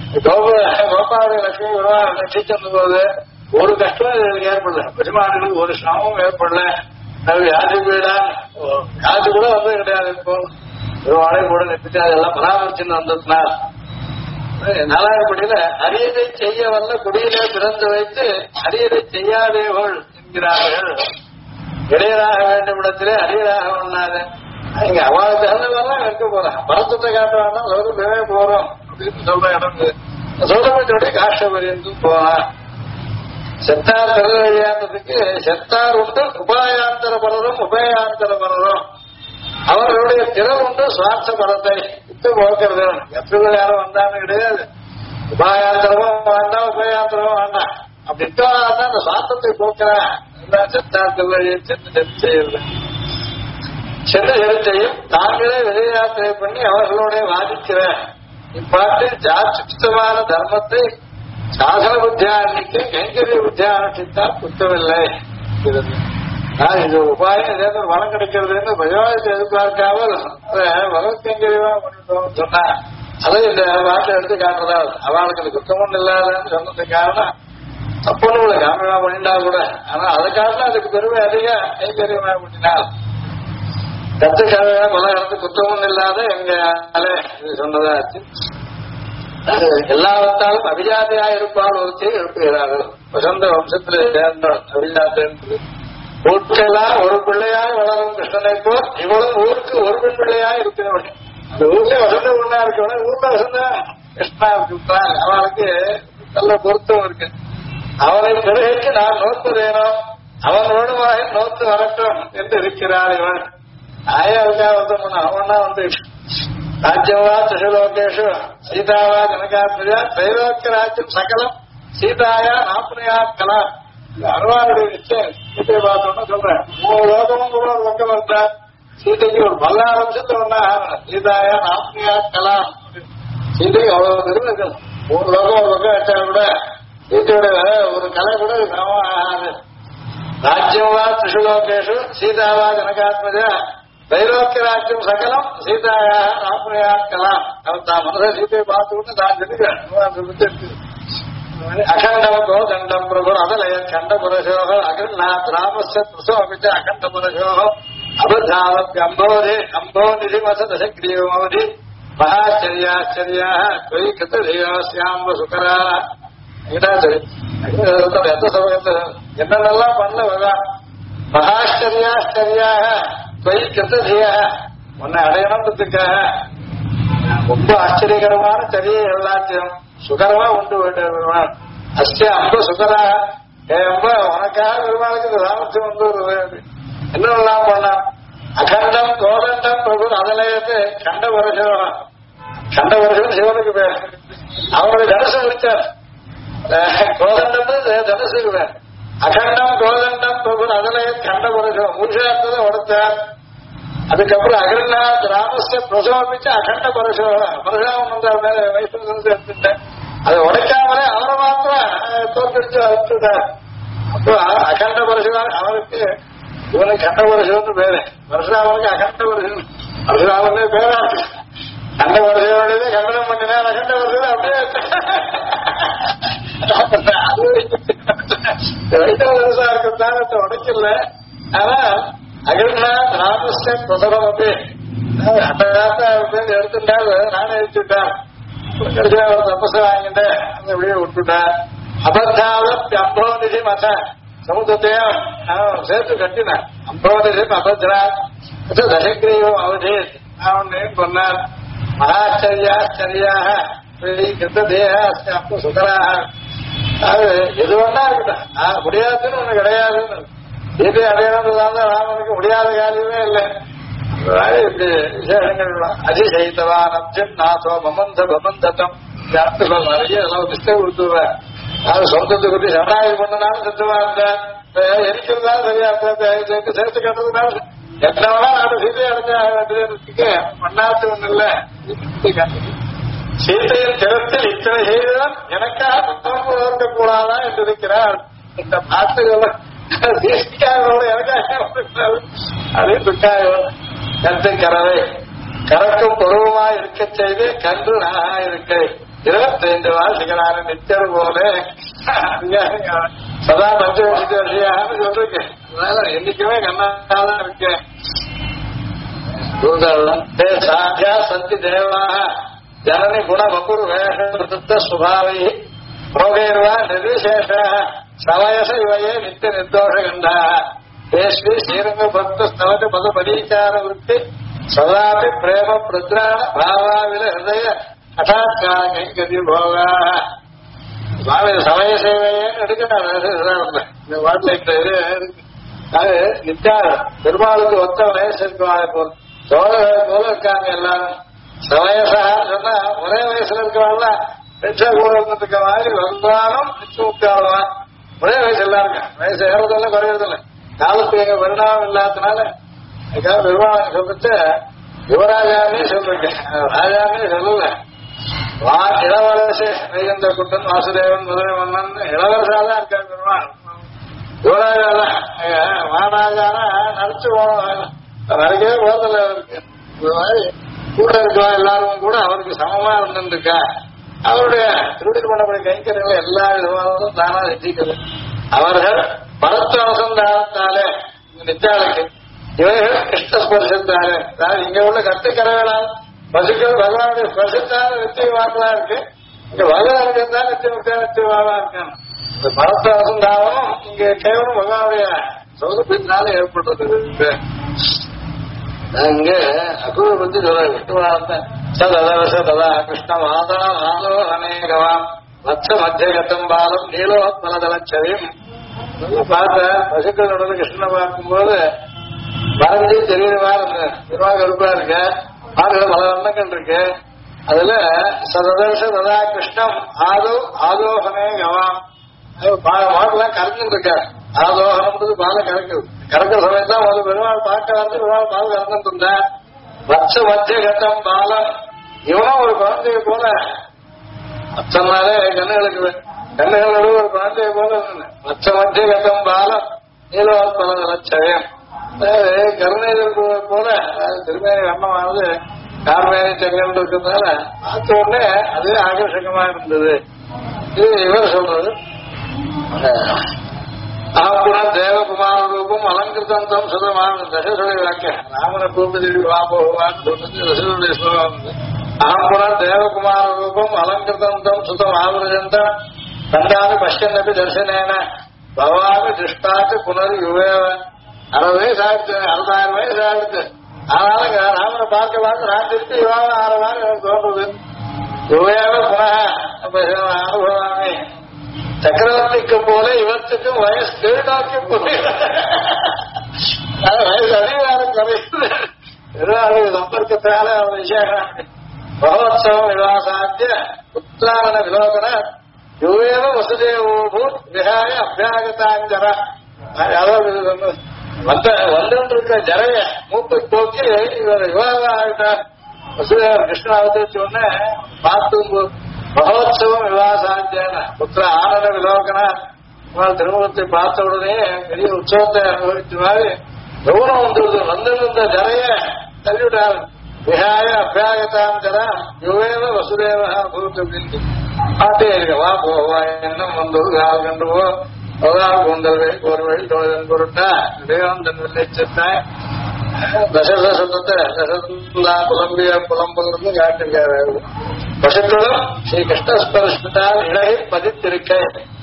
கோபால லட்சுமி ரட்சிச்சிருந்த போது ஒரு கஷ்டம் ஏற்படல. பெருமாளுக்கு ஒரு சிரமமும் ஏற்படல. யாரு வீடா யாரு கூட வந்து கிடையாது. இப்போ பெருமாளை கூட நிறுத்தி அதெல்லாம் பராமரிச்சுன்னு வந்ததுனால் நாலாயிரப்படியில அரியதை செய்ய வல்ல குடியிலே பிறந்து வைத்து அரியதை செய்யாதேவோள் என்கிறார்கள். இடையராக வேண்டும் இடத்திலே அரியராக ஒண்ணாத இங்க அவளுக்கு தகுந்தவெல்லாம் இருக்க போறான். பரத்தத்தை காட்ட வேண்டாம் சௌரமே போறோம் அப்படின்னு சொல்ற இடம் சௌரமத்தினுடைய காஷ்டபரியத்தும் போறான். செத்தார் திறந்த வழியாந்ததுக்கு செத்தார் உண்டு உபாயாந்தர பலரும் உபயாந்தர பலரும் அவர்களுடைய திறன் உண்டு சுவார்த்த பலத்தை விட்டு போக்குறது. எப்படி யாரும் வந்தான்னு கிடையாது. உபாயாந்தரமும் வேண்டாம் உபயாந்தரமும் வேண்டாம். அப்படி தான் அந்த சுவார்த்தத்தை போக்குறேன். செத்தார்கள் வழியை சென்று செய்யறது சென்று செலுத்தையும் தாங்களே வெளியாத்திரை பண்ணி அவர்களோட வாதிக்கிற இப்பாட்டில் சுத்தமான தர்மத்தை சாசன புத்தியானிக்கு கைங்கரிய புத்தியானித்தால் குற்றமில்லை. இது உபாயம் ஏதாவது வளம் கிடைக்கிறதுன்னு பகவானத்தை எதிர்பார்க்காமல் வளம் கைங்கரியமா பண்ணிட்டோம் சொன்னா அதை இந்த வார்த்தை எடுத்து காட்டுறதா அவளுக்கு குற்றமும் இல்லாதன்னு சொன்னது காரணம் தப்புன்னு காரணமா பண்ணினா கூட. ஆனா அதை காரணம் அதுக்கு பெருமை அதிக கைங்கரியமா பண்ணினால் கத்துக்காக பல இடத்து குற்றமும் இல்லாத எங்க இது சொன்னதாச்சு. அது எல்லாவற்றாலும் அபிஜாதியா இருப்பால் ஒருத்தையும் எழுப்புகிறார்கள். வசந்த வம்சத்துல சேர்ந்த அபிஜாதி ஊருக்கெல்லாம் ஒரு பிள்ளையாய் வளரும் கிருஷ்ணனை போல் இவளும் ஊருக்கு ஒரு பெண் பிள்ளையாய் இருக்கிறவன். அந்த ஊர்ல வசந்த ஒண்ணா இருக்கவன ஊர்ல வசந்த கிருஷ்ணா இருக்கிறான். அவனுக்கு நல்ல பொருத்தம் இருக்கு. அவனை பிறகு நான் நோக்குதேனோ அவன் வேணுமாக நோத்து வரட்டும் என்று இருக்கிறார் இவன். ஆயாவுக்காக வந்து அவனா வந்து ராஜ்யவா திசுலோகேஷு சீதாவா ஜனகாத்மஜா தைலோக்கிய ராஜ்யம் சகலம் சீதாயா நாப்னியா கலா. அருவாருடைய நிச்சயம் சீதையை பார்த்தோம்னா சொல்றேன். 3 லோகமும் கூட ஒரு பக்கம் இருந்தா சீதைக்கு ஒரு பல்லாரம்சத்துல ஒன்னா சீதாயா நாப்னியா கலா. சீதைக்கு அவ்வளவு பெருமை இருக்கு. 3 லோகம் ஒரு பக்கம் வச்சா கூட சீதையோட ஒரு கலை கூட ஆகாது. ராஜ்யவா திசுலோகேஷு சீதாவா ஜனகாத்மஜா தைலோக்கிய ராஜ்யம் சகலம் சீதாயா நாப்னியா கலா. அவன் தான் மனதை சீதையை பார்த்துக்கிட்டு தான் சொல்லிக்கிறேன். அகண்டம் கோதண்டம் பிரபு அதலய கண்ட புரசோக அகநாத் ராமஸ்ய பிரசோபிச்ச அகண்ட புரசோக அபதாவத் அம்போதே அம்போநிதி மசதசக்ரீவமவதி மகாச்சரியாச்சரியா தொய் கிருத்ததேயாஸ்யாம்ப சுகரா. எந்த சமயத்தை என்னென்னலாம் பண்ண மகாச்சரியாச்சரியாக தொய் கிருத்ததேயா உன்னை அடையணுன்றதுக்காக ரொம்ப ஆச்சரியகரமான சரியை எல்லாத்தையும் சுகரமா உண்டு போயிட்டார். அஸ்ய அம்ப சுகரா அம்ப உனக்காக பெருமாளுக்கு சாமர்த்தியம் வந்து என்னெல்லாம் பண்ணான். அகண்டம் கோதண்டம் பிரபு அதலயத்து கண்ட வருஷம் கண்ட வருஷம் சிவனுக்கு பேர். அவனுடைய தனுசு முடிச்சார். கோதண்டம் தனுசுக்கு பேர். அகண்டம் கோதண்டம் பிரபு அதலய கண்ட வருஷம் மூஷார்த்தத்தை உடைத்தார். அதுக்கப்புறம் அகர்நாத் ராமஸ்ய பிரசோபிச்சு அகண்ட பரசுராமன் வந்தார். மேல வயசுல இருந்து எடுத்துட்டேன். அதை உடைக்காமலே அவரை மாத்திரம் தோற்கடிச்சு அழைச்சுட்டார். அப்போ அகண்ட பரசுராமன் அவருக்கு இவனுக்கு கண்ட பரசுன்னு பேரு. பரசுராமனுக்கு அகண்ட பரசு பரசுராமனே பேரா இருக்கு. கண்ட பரசுரோட கண்டனம் பண்ணினார். அகண்ட பரசு அப்படியே வைத்தவரசா இருக்கிறதான உடைக்கல. ஆனா அகர்நாத் ராமஸ்ய பிரசரம் அப்படி அந்த காலத்தை எடுத்துட்டாரு. நானே எடுத்துட்டேன். கடைசியா ஒரு தப்பச வாங்கிட்டு அந்த அப்படியே விட்டுட்டேன். அபத்தாவத் அம்போநிதி மத சமுத்திரத்தையும் சேர்த்து கட்டினேன். அம்போநிதி அபத்ரா தசகிரீவம் அவதி அவனே சொன்னார். மகாச்சரியாச்சரியாக கிருத்ததேக அப்ப சுகராக. அது எது ஒன்னா இருக்கட்டும் முடியாதுன்னு ஒண்ணு கிடையாதுன்னு இதை அடையணுன்றதால ராமனுக்கு முடியாத காரியமே இல்லை. இப்படி விசேஷங்கள் அதிசயித்தவான் அப்ஜன் நாசோ மமந்த பமந்தம் நிறைய எல்லாம் புஸ்தகம் கொடுத்துருவேன். அது சொந்தத்தை பற்றி சரணாகி பண்ணனாலும் சத்தமா இருந்தேன். எரிக்கிறதாலும் சரியா இருந்தேன். சேர்த்து கட்டுறதுனால எத்தனை வேணா நான் சீதையை அடைஞ்ச மண்ணாத்து ஒண்ணு இல்ல. சீதையின் திறத்தில் இத்தனை செய்ததான் எனக்காக புத்தகம் இருக்கக்கூடாதா என்று இருக்கிறார். இந்த பாட்டுகள் அதே துக்காயம் கன்று கறவை கறக்கும் பொருவமா இருக்க செய்து கன்று நாகா இருக்கை 25 வாசிகளான நிச்சயம் போல சதா பஞ்சவசி வருஷியான்னு சொல்லிருக்கேன். அதனால என்னைக்குமே கண்ணாதான் இருக்கேன். சாத்தியா சந்தி தேவாக ஜனனி குண வபுர் வேஷ சுபாவை போகைர்வா நிர்விசேஷ சவயச இவையே நித்திய நிர்தோஷ கண்டா தேஸ்வி ஸ்ரீரங்க பக்த ஸ்தவத பத பரீச்சார விற்பி சதாபி பிரேம பிரத்ராண பாவாவில ஹிருதய ஹட்டாத்கார கைங்கதி போகா. சுவாமி சமய சேவையேன்னு எடுக்கிறாங்க. இந்த வாட்டில் அது நித்யா பெருமாளுக்கு ஒத்த வயசு இருக்குவாங்க போல் சோழர்கள் போல இருக்காங்க எல்லாரும். சமயசா சொன்னா ஒரே வயசுல இருக்கவாங்களா பெற்ற கூட இருக்க மாதிரி வந்தாலும் நிச்சயம் ஒரே வயசு எல்லாம் இருக்கா. வயசு ஏறதில்லை குறையறதில்லை. காலத்துக்கு எங்க பரிணாமம் இல்லாதனால பெருமாள் சொல்லிட்டு யுவராஜானே சொல்லிருக்கேன். ராஜானே சொல்லல. இளவரசு வைகந்த குட்டன் வாசுதேவன் முதலை மன்னன் இளவரசாதான் இருக்காரு பெருமாள். யுவராஜாதான் மகாராஜானா நடிச்சு போனோம். நிறைய போதில்லை அவருக்கு. இந்த மாதிரி கூட இருக்கா எல்லாரும் கூட அவருக்கு சமமா இருந்துருக்கா. அவருடைய திருடி பண்ணக்கூடிய கைங்கரியங்களை எல்லா விதமானதும் தானா செஞ்சிக்கிறது. அவர்கள் பரத்துவ அனுசந்தானத்தாலே நித்யாளுக்கு இவைகள் கிருஷ்ண ஸ்பர்சத்தாரு. அதாவது இங்க உள்ள கத்துக்கரவேலாம் பசுக்கள் பகவானுடைய ஸ்பர்சத்தான நிச்சயமாக்கலாம் இருக்கு. இங்க பகவானுக்கு தான் நிச்சயமாக இருக்காங்க. இந்த மனசாசம் தாவனம் இங்க கேவலம் பகவானுடைய சௌகரியத்தினால ஏற்படுறது. இங்க அகுவை பத்தி சொல்றாங்க. சதவச ததா கிருஷ்ண மாதா மாதோ அநேகவாம் வச்ச மத்தியகத்தம் பாலம் நீலோத்மலதலச்சரியும் பார்த்த பசுக்களோட கிருஷ்ணனை பார்க்கும்போது மறைஞ்சு தெரியுமா நிர்வாக இருப்பா இருக்கு. மாடுகள் பல வண்ணங்கள் இருக்கு. அதுல சதவச ததா கிருஷ்ணம் ஆதோகனே கவாம் மாடுலாம் கறந்துட்டு இருக்க. ஆதோகனம்ன்றது பாலை கறக்குது. கறக்கிற சமயத்தான் ஒரு பெருமாள் பார்க்க வந்து பெருமாள் பால் கறந்துட்டு இருந்த வச்ச மத்திய கட்டம் பாலம் இவனும் ஒரு குழந்தைய போல அச்சனாலே கண்ணுகளோட ஒரு குழந்தைய போல வச்ச மத்திய கட்டம் பாலம் நீலோத்மலச்சயம் கருணைகள் போல திருமேனி வண்ணமானது கார்மேனி செங்கல் இருக்கிறதுனால பார்த்த உடனே அதுவே ஆகர்ஷகமா இருந்தது. இது இவர் சொல்றது. அப்புறம் தேவகுமார ரூபம் அலங்கிருத்தம் சுதமான தசசுடைய வாக்கிய ராமனை கூப்பிட்டு வாபோவான்னு சொன்னது தசசுடைய ஸ்லோகம். அப்புறம் தேவகுமார ரூபம் அலங்கிருத்தம் சுதம் ஆவரஜந்த தண்டாமி பஷ்யன்னபி தர்சனேன பவாமி திருஷ்டாத்து புனர் யுவேவ 60 வயசு ஆயிடுச்சு, 60,000 வயசு ஆயிடுச்சு. ஆனாலும் ராமனை பார்க்க பார்த்து நான் திருப்பி இவாக 6 வாரம் எனக்கு தோன்றுது. யுவேவ புனக அனுபவாமி சக்கரவர்த்திக்கு போல இவத்துக்கும் வயசு கீழ்நோக்கி வயசு அதிகாரம் குறையுது. சம்பர்க்கத்தால விசேஷம் மகோத்சவம் விவாசாத்திய உத்ராவண விலோகன யுவேவ வசுதேவோபூ விஹாய அபியாகத்தாஞ்சர. வந்துட்டு இருக்க ஜரைய மூப்பை போக்கி இவர் விவாகம் ஆகிட்டார். வசுதேவர் கிருஷ்ண அவதரிச்ச உடனே பார்த்து மகோத்சவம் விவாசாத்தியான புத்திர ஆனந்த விலோகனா திருமுகத்தை பார்த்த உடனே பெரிய உற்சவத்தை அனுபவித்த மாதிரி கௌரவம் வந்துருது. வந்திருந்த ஜரைய தள்ளிவிட்டார். விஹாய அபியாகத்தாம் ஜரா யுவேவ வசுதேவ பூத்து அப்படின்னு பாட்டே இருக்க. வா போவா எண்ணம் வந்தது கால் கண்டுவோ அவதால் கொண்டவை ஒரு வழி தொழில் பொருட்டா தேவம் தன் விளைச்சத்தாய் தசதசத்தை தசதா புலம்பிய புலம்புன்னு காட்டிருக்காரு. பசுக்களும் ஸ்ரீ கிருஷ்ணஸ்பர்ஷத்தால் இழகை பதித்திருக்க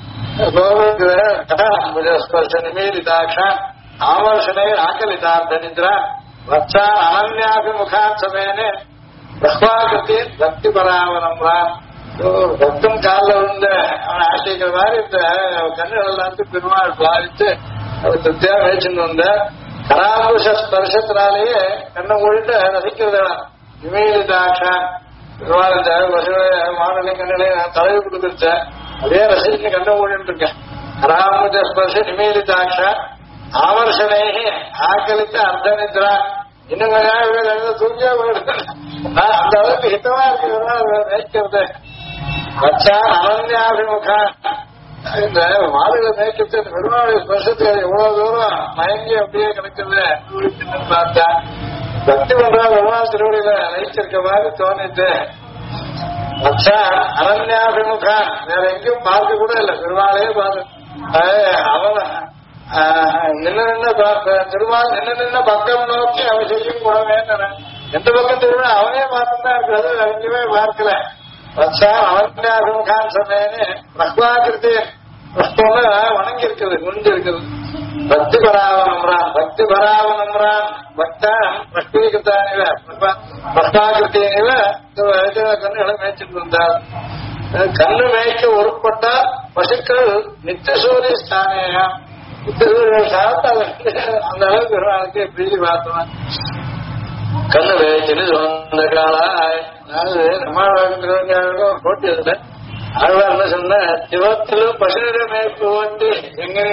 ஸ்பர்ஷ நிமீலிதாட்சா ஆவர்ஷனை ஆக்கலிதார்த்தனித்ரா வச்சா அனன்யாபிமுகாட்சமேனே பிரஸ்வாகிருத்தி பக்தி பராவனம் பக்தம் காலில் விழுந்த அவனை ஆசைக்கிற மாதிரி இந்த கண்ணுகள் எல்லாத்தையும் பெருமாள் பாதித்து அவர் திருப்தியா வச்சுட்டு வந்த கராம்புஷ ஸ்பர்ஷத்தினாலேயே கண்ணை மூடிட்டு ரசிக்கிறது. நிமீலிதாட்சா பெருமாள் இந்த மாடலை கண்ணிலே தலைவி கொடுத்துருச்ச அதே ரசிச்சு கண்ணை மூடிட்டு இருக்கேன். கராம்புஷ ஸ்பர்ஷ நிமீலிதாட்சா ஆவர்ஷனை ஆக்கலித்து அர்த்தனித்ரா இன்னும் கொஞ்சம் தூங்கியா போயிடுது. அந்த அளவுக்கு ஹிதமா இருக்கு மேய்க்கிறது. வச்சா அனன்யாபிமுகா இந்த மாடுகளை மேய்க்கிறது பெருமாளுடைய ஸ்பர்சத்துக்கு எவ்வளவு தூரம் மயங்கி அப்படியே கிடைக்கிறது பார்த்தா பக்தி பண்றா பெருமாள் திருவடியில நயிச்சிருக்க மாதிரி தோணிட்டு. வச்சா அனன்யாபிமுகா வேற எங்கேயும் பார்க்க கூட இல்லை, பெருமாளையே பார்த்து அவன் நின்ன திருமால் நின்ன பக்கம் நோக்கி அவன் செய்யும் கூடவே எந்த பக்கம் திரும்ப அவனே பார்த்துதான் இருக்கிறது, எங்கேயுமே பார்க்கல. வச்சா அவன்கான் சொன்னேன்னு பிரஸ்வாகிருத்தி பிரஸ்தோல வணங்கி இருக்குது, குனிஞ்சு இருக்குது. பக்தி பராவனம்ரான் பக்தி பராவனம்ரான் பக்தான் பிரஸ்வீகிருத்தானிவ பிரஸ்வாகிருத்தியில கண்ணுகளை மேய்ச்சிட்டு இருந்தார். கண்ணு மேய்க்க உருப்பட்டால் பசுக்கள் நித்தியசூரிய ஸ்தானேயா அந்த அளவுக்கு பெருமாளுக்கு பிரீதி பார்த்தோம். கண்ணு வேச்சின்னு சொன்ன காலாய் நம்மளும் போட்டி அதுல ஆழ்வார் என்ன சொன்ன சிவத்திலும் பசுநிற மேய்ப்பு ஓட்டி எங்கனி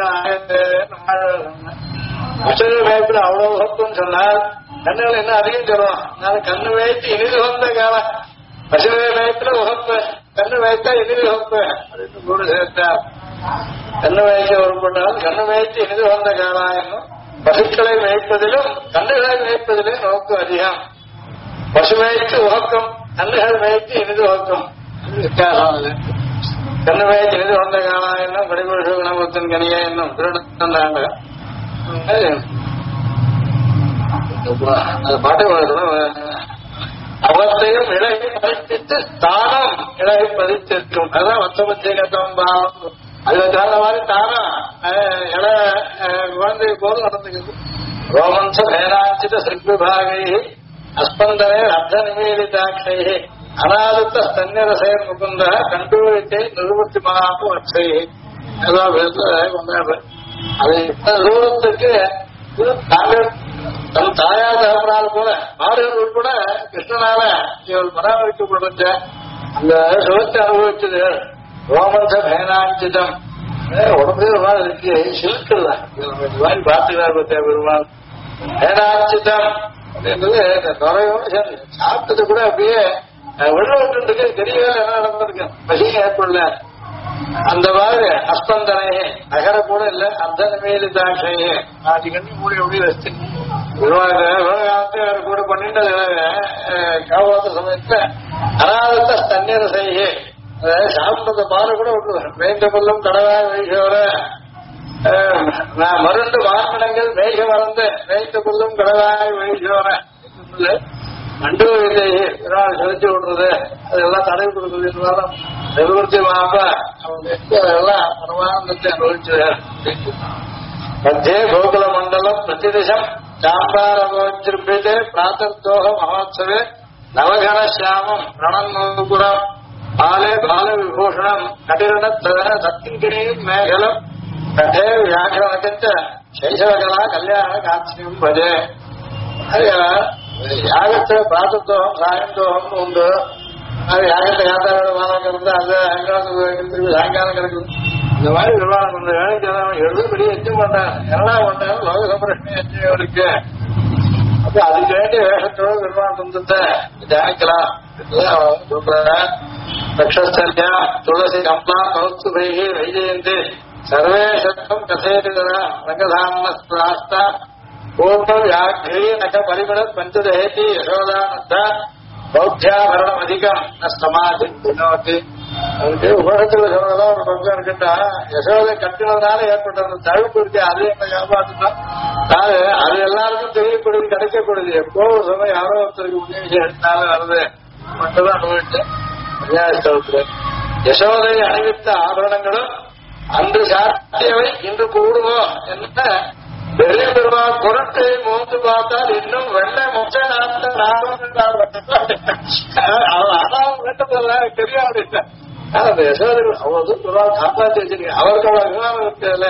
பசுநிற மேய்ப்புல அவ்வளவு உகப்புன்னு சொன்னால் கண்ணுகள் என்ன அதிகம் சொல்லுவோம். நான் கண்ணு வேய்ச்சி இனிது வந்த காலம் பசுநிற மேய்ப்புல உகப்பு கண்ணு வைத்தா இனிது உகப்பு அப்படின்னு கூட சேர்த்தார். கண்ணு மேய்ச்சி உருப்பட்டால் கண்ணு மேய்ச்சி இனிது வந்த காலாயினும் பசுக்களை மேய்ப்பதிலும் கண்ணுகளை மேய்ப்பதிலும் நோக்கு அதிகம். பசு மேய்ச்சி உகக்கும் கண்ணுகள் மேய்ச்சி இனிது உகக்கும் வித்தியாசம். கண்ணு மேய்ச்சி இனிது வந்த காலாயினும் படிபுருஷ குணமுத்தின் கனியா என்னும் திருடந்தாங்க அது பாட்டு அவத்தையும் இழகை பதித்து தானம் இழகை பதித்திருக்கும். அதான் வத்தபத்தியம் பாவம். அதுக்கு தகுந்த மாதிரி தானம் இள குழந்தை போது நடந்துக்குது. ரோமன்ச வேதாஞ்சித சிற்பிபாகை அஸ்பந்தனை அர்த்த நிமீலிதாட்சை அனாதித்த ஸ்தன்யரசய முகுந்த கண்டூரித்தை நிருபத்தி மாப்பு வட்சை கொண்டாடுற. அது தூரத்துக்கு தாங்கள் தன் தாயார் தகவனால் கூட மாடுகள் உட்பட கிருஷ்ணனால இவள் பராமரிக்கப்படுற அந்த சுகத்தை அனுபவிச்சது. ரோமன்ச பேனாஞ்சிதம் உடம்பே ஒரு மாதிரி இருக்கு, சிலுக்குதா இந்த மாதிரி பார்த்துக்கிறார் பத்தியா பெருமாள். பேனாஞ்சிதம் அப்படின்றது நுரையோடு சேர்ந்து சாப்பிட்டது கூட அப்படியே வெள்ள விட்டு தெரியவே என்ன நடந்திருக்கு, பசியும் ஏற்படல. அந்த மாதிரி அஸ்பந்தனை நகர கூட இல்ல. அந்த மேலு தாட்சையே நாட்டி கண்ணி மூடி எப்படி வச்சு கூட பண்ணிட்டு காவாத சமயத்துல அனாதத்த தண்ணீர் செய்ய சாப்பிட்ட பாலை கூட விட்டுருவேன். மேய்ந்த புல்லும் கடவாய் வைகோர நான் மருண்டு வாகனங்கள் மேய்க மறந்து மேய்ந்த புல்லும் கடவாய் வைகோர மண்டு விதையை செலுத்தி விடுறது அதெல்லாம் தடை கொடுக்குறது இருந்தாலும் நிவர்த்தி மாப்ப அவங்க எல்லாம் பரமானந்தத்தை அனுபவிச்சது. மத்திய கோகுல மண்டலம் பிரதிதிசம் சாம்பாரபோச்சிருப்பே பிராத்தோக மகோத்சவே நவகன சியாமம் ரணநூபுரம் பாலே பால விபூஷணம் கடிரண சத்திங்கிரியும் மேகலம் கட்டே வியாகரண சைசவகலா கல்யாண காட்சியம் பஜே. யாகத்துல பிராத்தோகம் சாயந்தோகம் உண்டு. அது யாகத்தை யாத்திரோட மாதம் இருந்து அந்த திருப்பி சாயங்காலம் கிடக்குது. இந்த மாதிரி நிர்வாகம் கொண்டு எழுதுபடி எச்சும் பண்றேன் என்ன பண்றேன் லோக சம்பரஷ்ணி எச்சவருக்கு. அப்ப அதுக்கு வேண்டிய வேகத்தோட நிர்வாகம் சொந்தத்தை தியானிக்கலாம் சொல்றேன். ரக்ஷஸ்தல்யா துளசி கம்பா கௌத்து பைகி வைஜெயந்தி சர்வே சத்தம் கசேரிதர ரங்கதாமஸ்தாஸ்தா பூர்ண வியாக்கிரி நக பரிமள பஞ்சதேதி யசோதானந்த பௌத்தியாபரணம் அதிகம் சமாதி நோக்கி அதுக்கு உபகத்துல சொன்னதான் ஒரு பக்கம் இருக்குட்டா யசோதை கட்டினதுனால ஏற்பட்ட அந்த தழுப்பு இருக்கு. அது என்ன காப்பாற்றணும் அது எல்லாருக்கும் தெரியக்கூடியது கிடைக்கக்கூடியது. எப்போ ஒரு சமயம் யாரோ ஒருத்தருக்கு உதவி எடுத்தாலும் வருது மட்டும்தான் அனுபவிச்சு விஞ்ஞானத்துல யசோதை அணிவித்த ஆபரணங்களும் அன்று சாத்தியவை இன்று கூடுவோம் என்ன பெரிய பெருமாள் பொருட்களை மோந்து பார்த்தால் இன்னும் வெள்ளை மொச்சை தெரியாது. அந்த யசோதர்கள் அவ்வளவு பெருமாள் காப்பாற்றி வச்சிருக்கேன். அவருக்கு அவ்வளவு அபிமானம் இருக்குல்ல.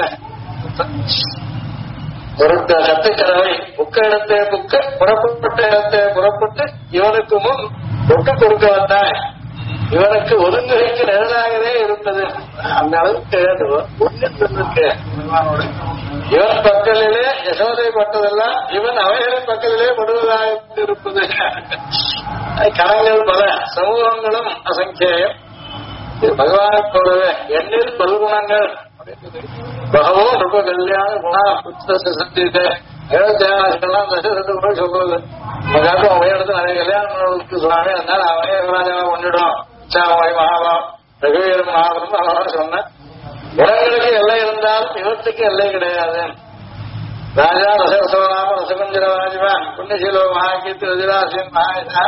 பொருட்ட கத்துக்கிறவை புக்க இடத்தை புக்க புறப்பட்ட இடத்தை புறப்பட்டு இவனுக்கு முன் புக்க கொடுக்க வந்தாய். இவனுக்கு ஒருங்குகைக்கு நிழலாகவே இருந்தது. அந்த அளவுக்கு ஒன்றுக்கு இவன் பக்கலிலே யசோதை பட்டதெல்லாம் இவன் அவைகளின் பக்கலிலே படுவதாக இருப்பது. கணங்கள் பல சமூகங்களும் அசங்கேயம். பகவானுக்கோடவே எண்ணில் பல்குணங்கள் பகவோ ரொம்ப கல்யாண குணா புத்த சந்திட்டு தேவாசிகள்லாம் தசரத்து கூட சொல்றது. நமக்காக அவன் எடுத்து நிறைய கல்யாணம் சுவாமி அதனால அவனே ராஜாவை கொண்டுடும் சாவாய் மகாபாவம் ரகுவீர மகாபுரம் அவரோட சொன்ன குணங்களுக்கு எல்லை இருந்தாலும் இவத்துக்கு எல்லை கிடையாது. ராஜா ரசரசோராம ரசகுஞ்சர ராஜவான் புண்ணியசீலோ மகாகீர்த்தி ரஜிராசியன் மகாயசா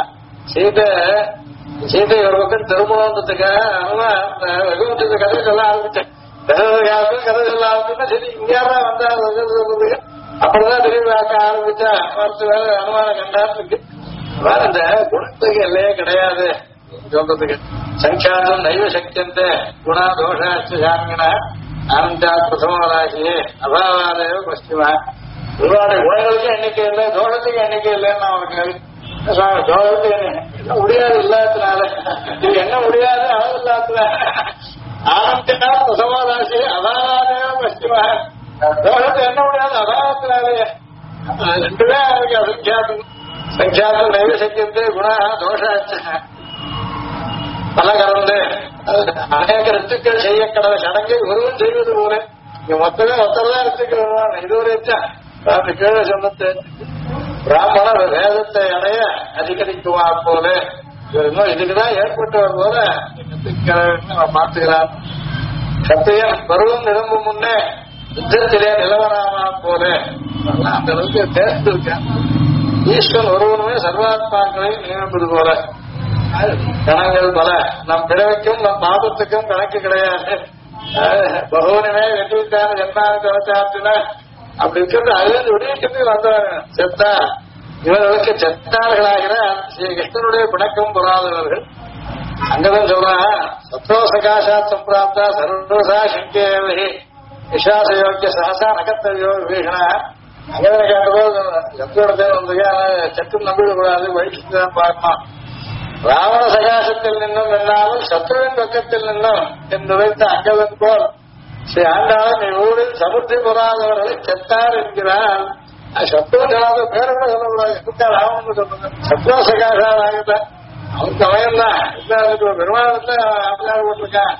சீதை ஒரு பக்கம் திருமணத்துக்காக ரகுவஞ்சத்தை கதை சொல்ல ஆரம்பிச்சேன். கதை சொல்ல ஆரம்பிச்சுன்னா சரி இங்கேதான் வந்தா அப்படிதான் திரும்பி பார்க்க ஆரம்பிச்சா மறுத்து வேலை அனுமானம் கண்டாருக்கு. இந்த குணத்துக்கு எல்லையே கிடையாது சொல்றதுக்கு. சங்கியாந்தம் நைவ சக்தியந்த குணா தோஷ சாமின ஆனந்தா பிரசமராசியே அபாவாதேவ பஸ்டிமா. இவருடைய குணங்களுக்கு எண்ணிக்கை இல்லை, தோஷத்துக்கு எண்ணிக்கை இல்லைன்னு அவருக்கு தோஷத்துக்கு என்ன முடியாது இல்லாததுனால இது என்ன முடியாது அளவு இல்லாததுல ஆனந்தா பிரசமராசி அபாவாதேவ பஸ்டிமா. தோஷத்தை என்ன முடியாது அபாவத்தினாலேயே ரெண்டுமே அவருக்கு அசங்கியாத்தம். சங்கியாத்தம் நைவ சக்தியந்தே குணா தோஷாச்ச பல கலந்து அநேக ரித்துக்கள் செய்ய கடந்த சடங்கை ஒருவன் செய்வது போல இங்க மொத்தமே மொத்தம்தான் ரித்துக்கள். இது ஒரு கீழே சொன்னது பிராமண வேதத்தை அடைய அதிகரிக்குவா போல இன்னும் இதுக்குதான் ஏற்பட்டவர் போல பார்த்துக்கிறான். சத்தியம் பருவம் நிரம்பும் முன்னே யுத்தத்திலே நிலவராமா போல அந்த அளவுக்கு தேர்ந்து இருக்கேன். ஈஸ்வரன் ஒருவனுமே சர்வாத்மாக்களை நியமிப்பது போல கணங்கள் பல நம் பிறவைக்கும் நம் பாபத்துக்கும் கணக்கு கிடையாது. பகவானுமே வெற்றிக்கான ஜன்மாவுக்கு அவசாரத்தின அப்படி இருக்கிறது அதுலேருந்து விடுவிக்கிறதுக்கு வந்தவங்க செத்தா இவர்களுக்கு செத்தார்களாகிற ஸ்ரீ கிருஷ்ணனுடைய பிணக்கம் பொறாதவர்கள். அங்கதான் சொல்றான் சத்தோ சகாசாத் சம்பிராப்தா சர்வசா சங்கேவி விஸ்வாசயோக்கிய சகசா நகத்தவியோ விபீஷணா. அங்கதான் கேட்டபோது சத்தோடத்தே வந்து சற்றும் நம்பிடக்கூடாது வயிற்று தான் பார்க்கணும். ராவண சகாசத்தில் நின்றும் இல்லாமல் சத்ருவின் பக்கத்தில் நின்றும் என்று வைத்த அங்கவன் போல் ஸ்ரீ ஆண்டாளன் இவ்வூரில் சமுத்தி பொறாதவர்களை செத்தார் என்கிறார். சத்ருவனாக பேரோட சொல்லக்கூடாது ராவணன் சொல்றது சத்ரோ சகாசாக அவனுக்கு அவயம்தான் பெருமாளத்துல அப்படியாக போட்டிருக்கான்.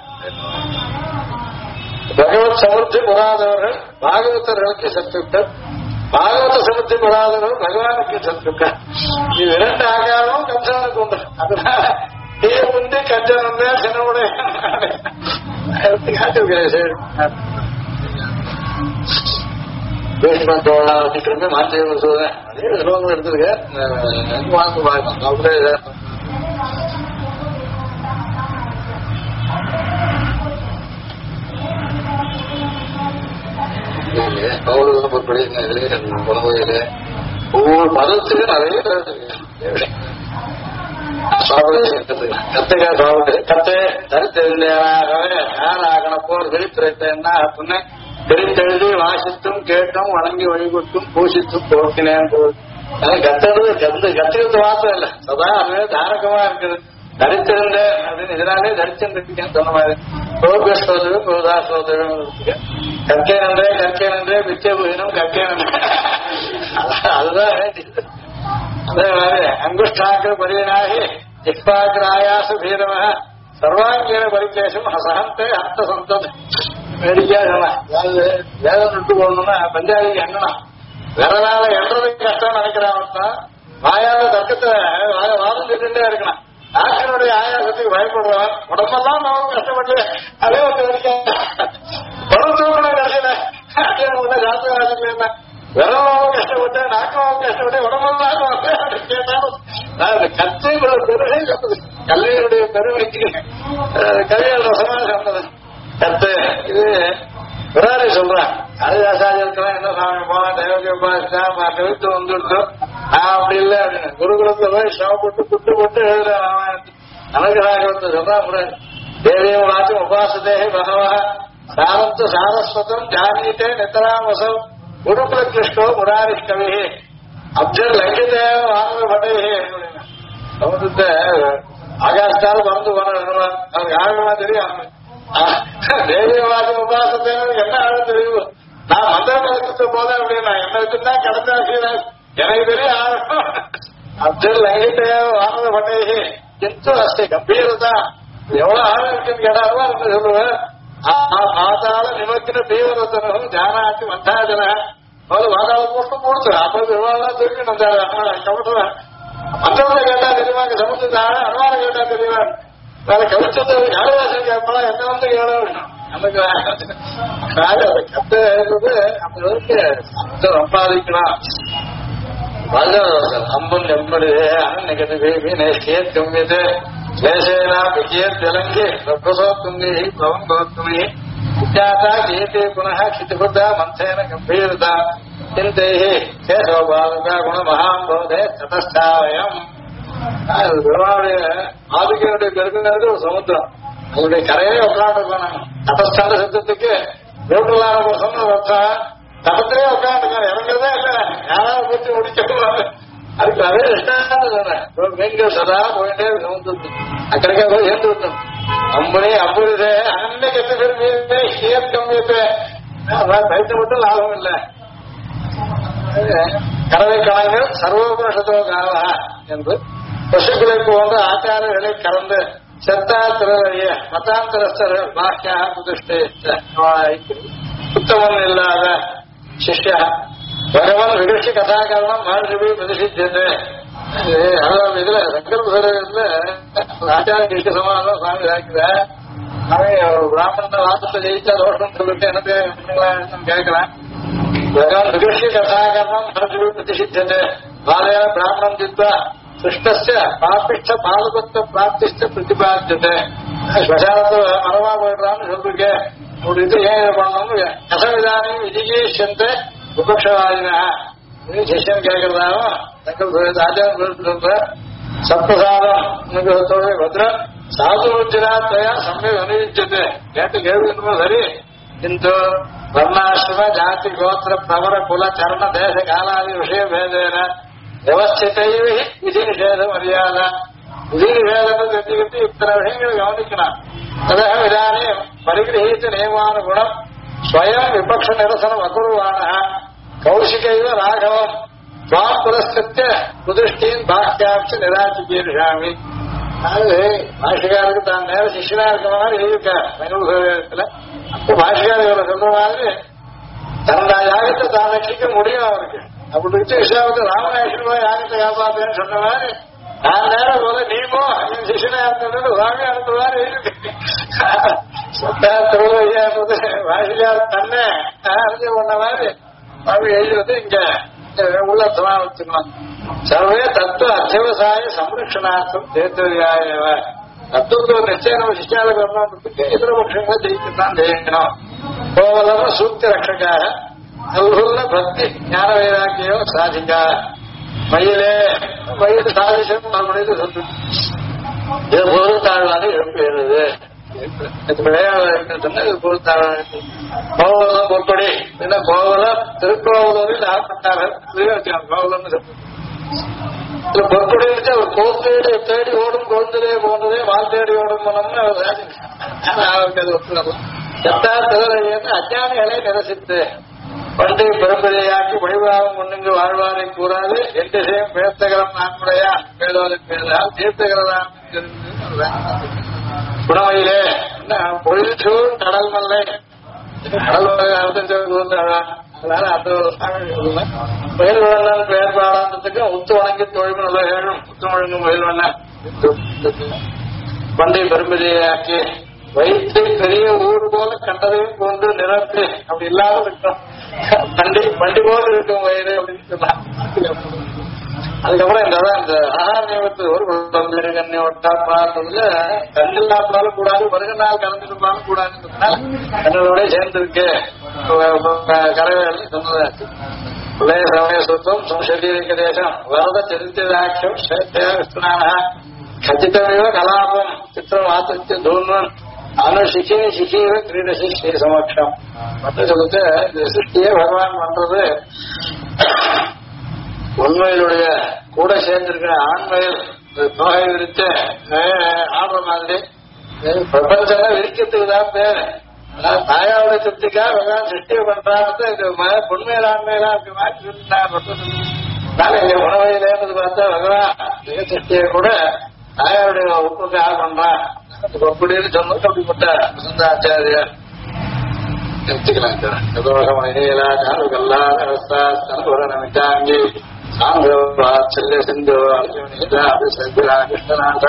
பகவத் சமுத்தி பொறாதவர்கள் பாகவதர்களுக்கு சத்துக்கள், பாகவத சமுத்தி பொறாதவர்கள் பகவானுக்கு சத்துக்கள். இது இரண்டு ஆகாரமும் கம்சனுக்கு உண்டு. அதனால தீய முந்தி கஞ்சன் வந்தே சின்னமுடைய காட்டிருக்கிறேன். பேஸ்மெண்ட் தோழாத்திட்டு மாற்றி சொல்றேன் அதே ஸ்லோகங்கள் எடுத்திருக்கேன் வாங்க பார்க்கலாம் அப்படியே ஒவ்வொரு மதத்துக்கு நிறைய கத்தை தரித்தெழுந்தாகவே யாராகன போர் வெளித்துறைத்த என்ன அப்படின்னு தெரிந்தெழுதி வாசித்தும் கேட்டும் வணங்கி வழிபட்டும் பூசித்தும் போக்கினேன் போல். கத்துறது கத்துக்கிறது மாத்திரம் இல்ல சதா அதுவே தாரகமா இருக்குது. தரித்திருந்தேன் அப்படின்னு இதனாலே தரிச்சிருக்கேன்னு சொன்ன மாதிரி கோபிஸ்தோதரும் கோதாசோதரும் இருக்கு. கற்கை நன்றே பிச்சை புகினும் கற்கை நன்றே அதுதான் அதே மாதிரி அங்குஷ்டாக்கிர பரியனாகி ஜிப்பாக்கிராயாச பீரம சர்வாங்கீன பரிகேசம் ஹசஹந்தே ஹந்த சந்தது வேடிக்கையா சொன்னான். அதாவது வேதம் விட்டு போடணும்னா பஞ்சாதிக்கு எண்ணணும் விரலால எண்றதுக்கு கஷ்டம் நினைக்கிறான். வாயால தர்க்கத்தை வாதம் சொல்லிட்டே இருக்கணும். நாட்டினுடைய ஆயாசத்துக்கு பயப்படுறவன் உடம்பெல்லாம் நமக்கு கஷ்டப்பட்டு அதே வந்து பணம் தூக்கணும் கடைசியில சாத்தியம் விரலாவும் கஷ்டப்பட்டு நாக்கமாவும் கஷ்டப்பட்டு உடம்பெல்லாம் கத்தை பெருமை சொன்னது கல்வியுடைய பெருமைக்கு கவியல் ரசமாக சொன்னது கத்து. இது விராரி சொல்றான் காளிதாசாரியருக்கெல்லாம் என்ன சாமி போனா தேவகை கவித்து வந்துருத்தோம் நான் அப்படி இல்லை அப்படின்னு குருகுலத்துல போய் சிரமப்பட்டு புட்டு போட்டு எழுதுறேன். அனகராக சொல்றான் தேவியம் வாச்சும் உபாசதே பகவா சாரத்து சாரஸ்வதம் ஜானீட்டே நித்தராமசம் குருகுல கிருஷ்ணோ முராரி கவி அப்ஜர் லங்கிதேவ வாங்க பட்டே சமுதத்தை ஆகாஷ்டால மறந்து போன அவனுக்கு ஆழமா தெரியும். தேவியவாதம் உபாசத்தேன்னு என்ன ஆளும் தெரியும். நான் மந்திர மதத்தை போதேன் அப்படின்னா என்ன வச்சுதான் கடந்தா எனக்கு தெரியும் ஆழம் அப்ஜர் லங்கிதேவ வாங்க பட்டே எந்த அஸ்தி கம்பீரதா எவ்வளவு ஆழம் இருக்குன்னு கேட்டாலும் அப்படின்னு சொல்லுவேன். பாதாள நிமக்கின தீவிரத்தனும் ஜானாக்கு வந்தாஜன பாதாள போட்டும் கொடுத்து அப்படி விவாதம் திருக்கணும் கவட்டுவேன். மற்றவங்களை கேட்டா தெரியுமா சமுத்திரத்தை அனுமானம் கேட்டா தெரியுமா வேற கவிச்சத்தை காளிதாசன் கேட்பலாம் எந்த வந்து கேளும் நமக்கு கத்து அந்த அளவுக்கு சப்தம் சம்பாதிக்கலாம். அம்பன் எம்படுதே அனநிகது வீணே கேட்கமியது क्लेशेना विजयत जलंगे रघुसोत्तुंगे भवन गोत्तुमे विद्याता गीते पुनः क्षितिबुद्धा मंथेन गंभीरता चिंते केशवबालका गुण महाबोधे ततस्थावयम्. பெருமாளுடைய ஆதிக்கனுடைய பெருமைங்கிறது ஒரு சமுத்திரம். அவருடைய கரையே உட்காந்துருக்கோம். நாங்க தபஸ்தான சித்தத்துக்கு நியூட்ரலான சொன்ன அர்த்தம் தபத்திலே உட்காந்துருக்கோம். இறங்குறதே இல்லை யாராவது பற்றி முடிச்சுக்குவாங்க. அதுக்கு அதே இஷ்டம் சொன்னேன். மீன்கள் சதா போயிட்டே சமுத்திரத்து அக்கறைக்காக போய் சேர்ந்து விட்டோம். அம்பனே அம்புரிதே அன்னைக்கு எத்தனை பேர் மீது கம்மியத்தை பயிற்சி மட்டும் லாபம் இல்லை. கறவை கணங்கள் சர்வோபனிஷத்தோ காலா என்று பசுக்களை போன்ற ஆச்சாரங்களை கலந்து சத்தாத்திரைய மதாந்தரஸ்தர்கள் பாக்கியாக பிரதிஷ்டை உத்தமன் இல்லாத சிஷ்யா பகவான் விகட்சி கதாகரணம் மகர்ஷி பிரதிஷ்டித்தது. அதாவது இதுல சங்கரபுரத்துல ஆச்சாரிய கிருஷ்ண சமாதானம் சுவாமி ஆக்கிற அவன் பிராமண வாசத்தை ஜெயிச்சா தோஷம் சொல்லிட்டு எனக்கு கேட்கிறேன். பகவான் விகட்சி கதாகரணம் மகர்ஷி பிரதிஷ்டித்தது बालेन ब्राह्मणं जित्वा कृष्णस्य पापिष्ठ पादपत्र प्राप्तिश्च प्रतिपाद्यते श्मशानतो मरवा போயிடுறான்னு சொல்றீங்க ஒரு இது ஏன் பண்ணணும் கசவிதானி விஜிகீஷந்தே விபக்ஷவாதினா சிஷ்யன் கேட்கறதாவும் தங்கள் ஆச்சாரம் சொல்ற சப்தசாதம் பத்ரம் சாதுஜனாத்தையா சமயம் அனுபவிச்சது கேட்டு கேள்வி சரி किन्तु वर्णाश्रम जाति गोत्र प्रवर कुल चरण देश कालादि विषय भेदेन व्यवस्थित विधि निषेध मर्यादा विधि निषेध इतर विषय गमनिकना तदह इदानीं परिगृहीत नियमानुगुणं स्वयं विपक्ष निरसन अकुर्वाणः कौशिकैव राघवं त्वां पुरस्कृत्य कुदृष्टीन् बाह्याच्च निराचिकीर्षामि பாஷகாருக்கு தான் நேர சிஷ்யனா இருக்க மாதிரி இருக்க பெங்களூர் பாஷகாரர் சொல்ற மாதிரி தன்னோட யாகத்தை தான் ரட்சிக்க முடியும் அவருக்கு அப்படி வச்சு விஷயத்தை ராமநாயகன் யாகத்தை காப்பாத்துன்னு சொன்ன மாதிரி நான் நேரம் போல நீமோ என் சிஷ்யனா இருந்தது ராமே அந்த மாதிரி இருக்கு திருவிழையாடுறது பாஷகார தன்னை அறிஞ்சு பண்ண மாதிரி அவங்க எழுதுறது இங்க உள்ள சமாளிச்சுக்கலாம் சர்வே தத்துவ அத்தியவசாய சம்ரட்சணார்த்தம் தேர்தவியாயவ தத்துவத்தை ஒரு நிச்சயம் நம்ம சிஷ்யால வரணும்ன்றதுக்கு இதர பட்சங்களை ஜெயிக்கத்தான் செய்யணும் கோவலம சூக்தி ரட்சக்காக நல்குள்ள பக்தி ஞான வைராக்கியோ சாதிக்கா மயிலே மயில் சாதிஷம் மறுபடியும் சொல்லு இது பொருள் தாழ்வாக எழுப்புகிறது கோவலம் பொற்படி கோவலம் திருக்கோவலூரில் ஆப்பட்டாரர் கோவலம் பொற்படி வச்சு அவர் கோத்தேடி தேடி ஓடும் கொழுந்ததே போன்றதே வால் தேடி ஓடும் போனோம்னு அவருக்கு அது ஒத்துக்கலாம் அஞ்ஞானிகளை நிரசித்து பண்டை பெரும்பதையாக்கி வழிபாகம் ஒண்ணுங்கு வாழ்வாரை கூறாது எந்த செய்யும் பேர்த்தகரம் நான்குடையா பேதோலை பேதால் தீர்த்தகரதான் குணமையிலே பொழில்சூழ் கடல் மல்லை கடல் அதனால அந்த மயில் வண்ணன் பெயர் பாடாந்ததுக்கு முத்து வணங்கி தொழில் நல்ல ஏழும் முத்து வழங்கும் மயில் வண்ணன் பண்டை பெரும்பதியாக்கி வைத்து பெரிய ஊர் போல கண்டதையும் கொண்டு நிரப்பி அப்படி இல்லாத இருக்கும் பண்டி போல இருக்கும் வயிறு அப்படின்னு சொன்னான் அதுக்கப்புறம் இந்த ஆகார நியமத்து ஒரு கண்ணி ஒட்டா பார்த்ததுல கண்ணில் நாப்பினாலும் கூடாது வருகநாள் கலந்துருந்தாலும் கூடாதுன்றதுனால கண்ணோட சேர்ந்திருக்கு கரவேல் சொன்னதாச்சு பிள்ளைய சமயசுத்தம் சம்சரீரிக தேசம் வரத சரித்திராட்சம் விஸ்வநாத கச்சிதமேவ கலாபம் சித்திரம் ஆத்திய தூர்வன் அனுஷிக்கே சிக்கீவ கிரீடசி ஸ்ரீ சமக்ஷம் மற்ற சொல்லிட்டு இந்த சிருஷ்டியே பகவான் பண்றது உண்மையிலுடைய கூட சேர்ந்திருக்கிற ஆண்மையில் தொகை விரித்து ஆடுற மாதிரி பிரபஞ்சமே விரிக்கிறதுக்கு தான் பேரு தாயாவுடைய திருப்திக்காக பகவான் சிருஷ்டி பண்றாங்க பொன்மையில ஆண்மையிலா இருக்க மாதிரி இங்க உணவையிலேன்றது பார்த்தா பகவான் சிருஷ்டியை கூட தாயாருடைய உற்பத்தி ஆள் பண்றான் அப்படின்னு சொன்னது அப்படிப்பட்ட வசந்தாச்சாரியார் எடுத்துக்கலாம் சாங்கி சிந்து கிருஷ்ணநாத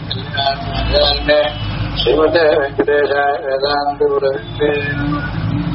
ஸ்ரீமதே வெங்கடேஷாய வேதாந்த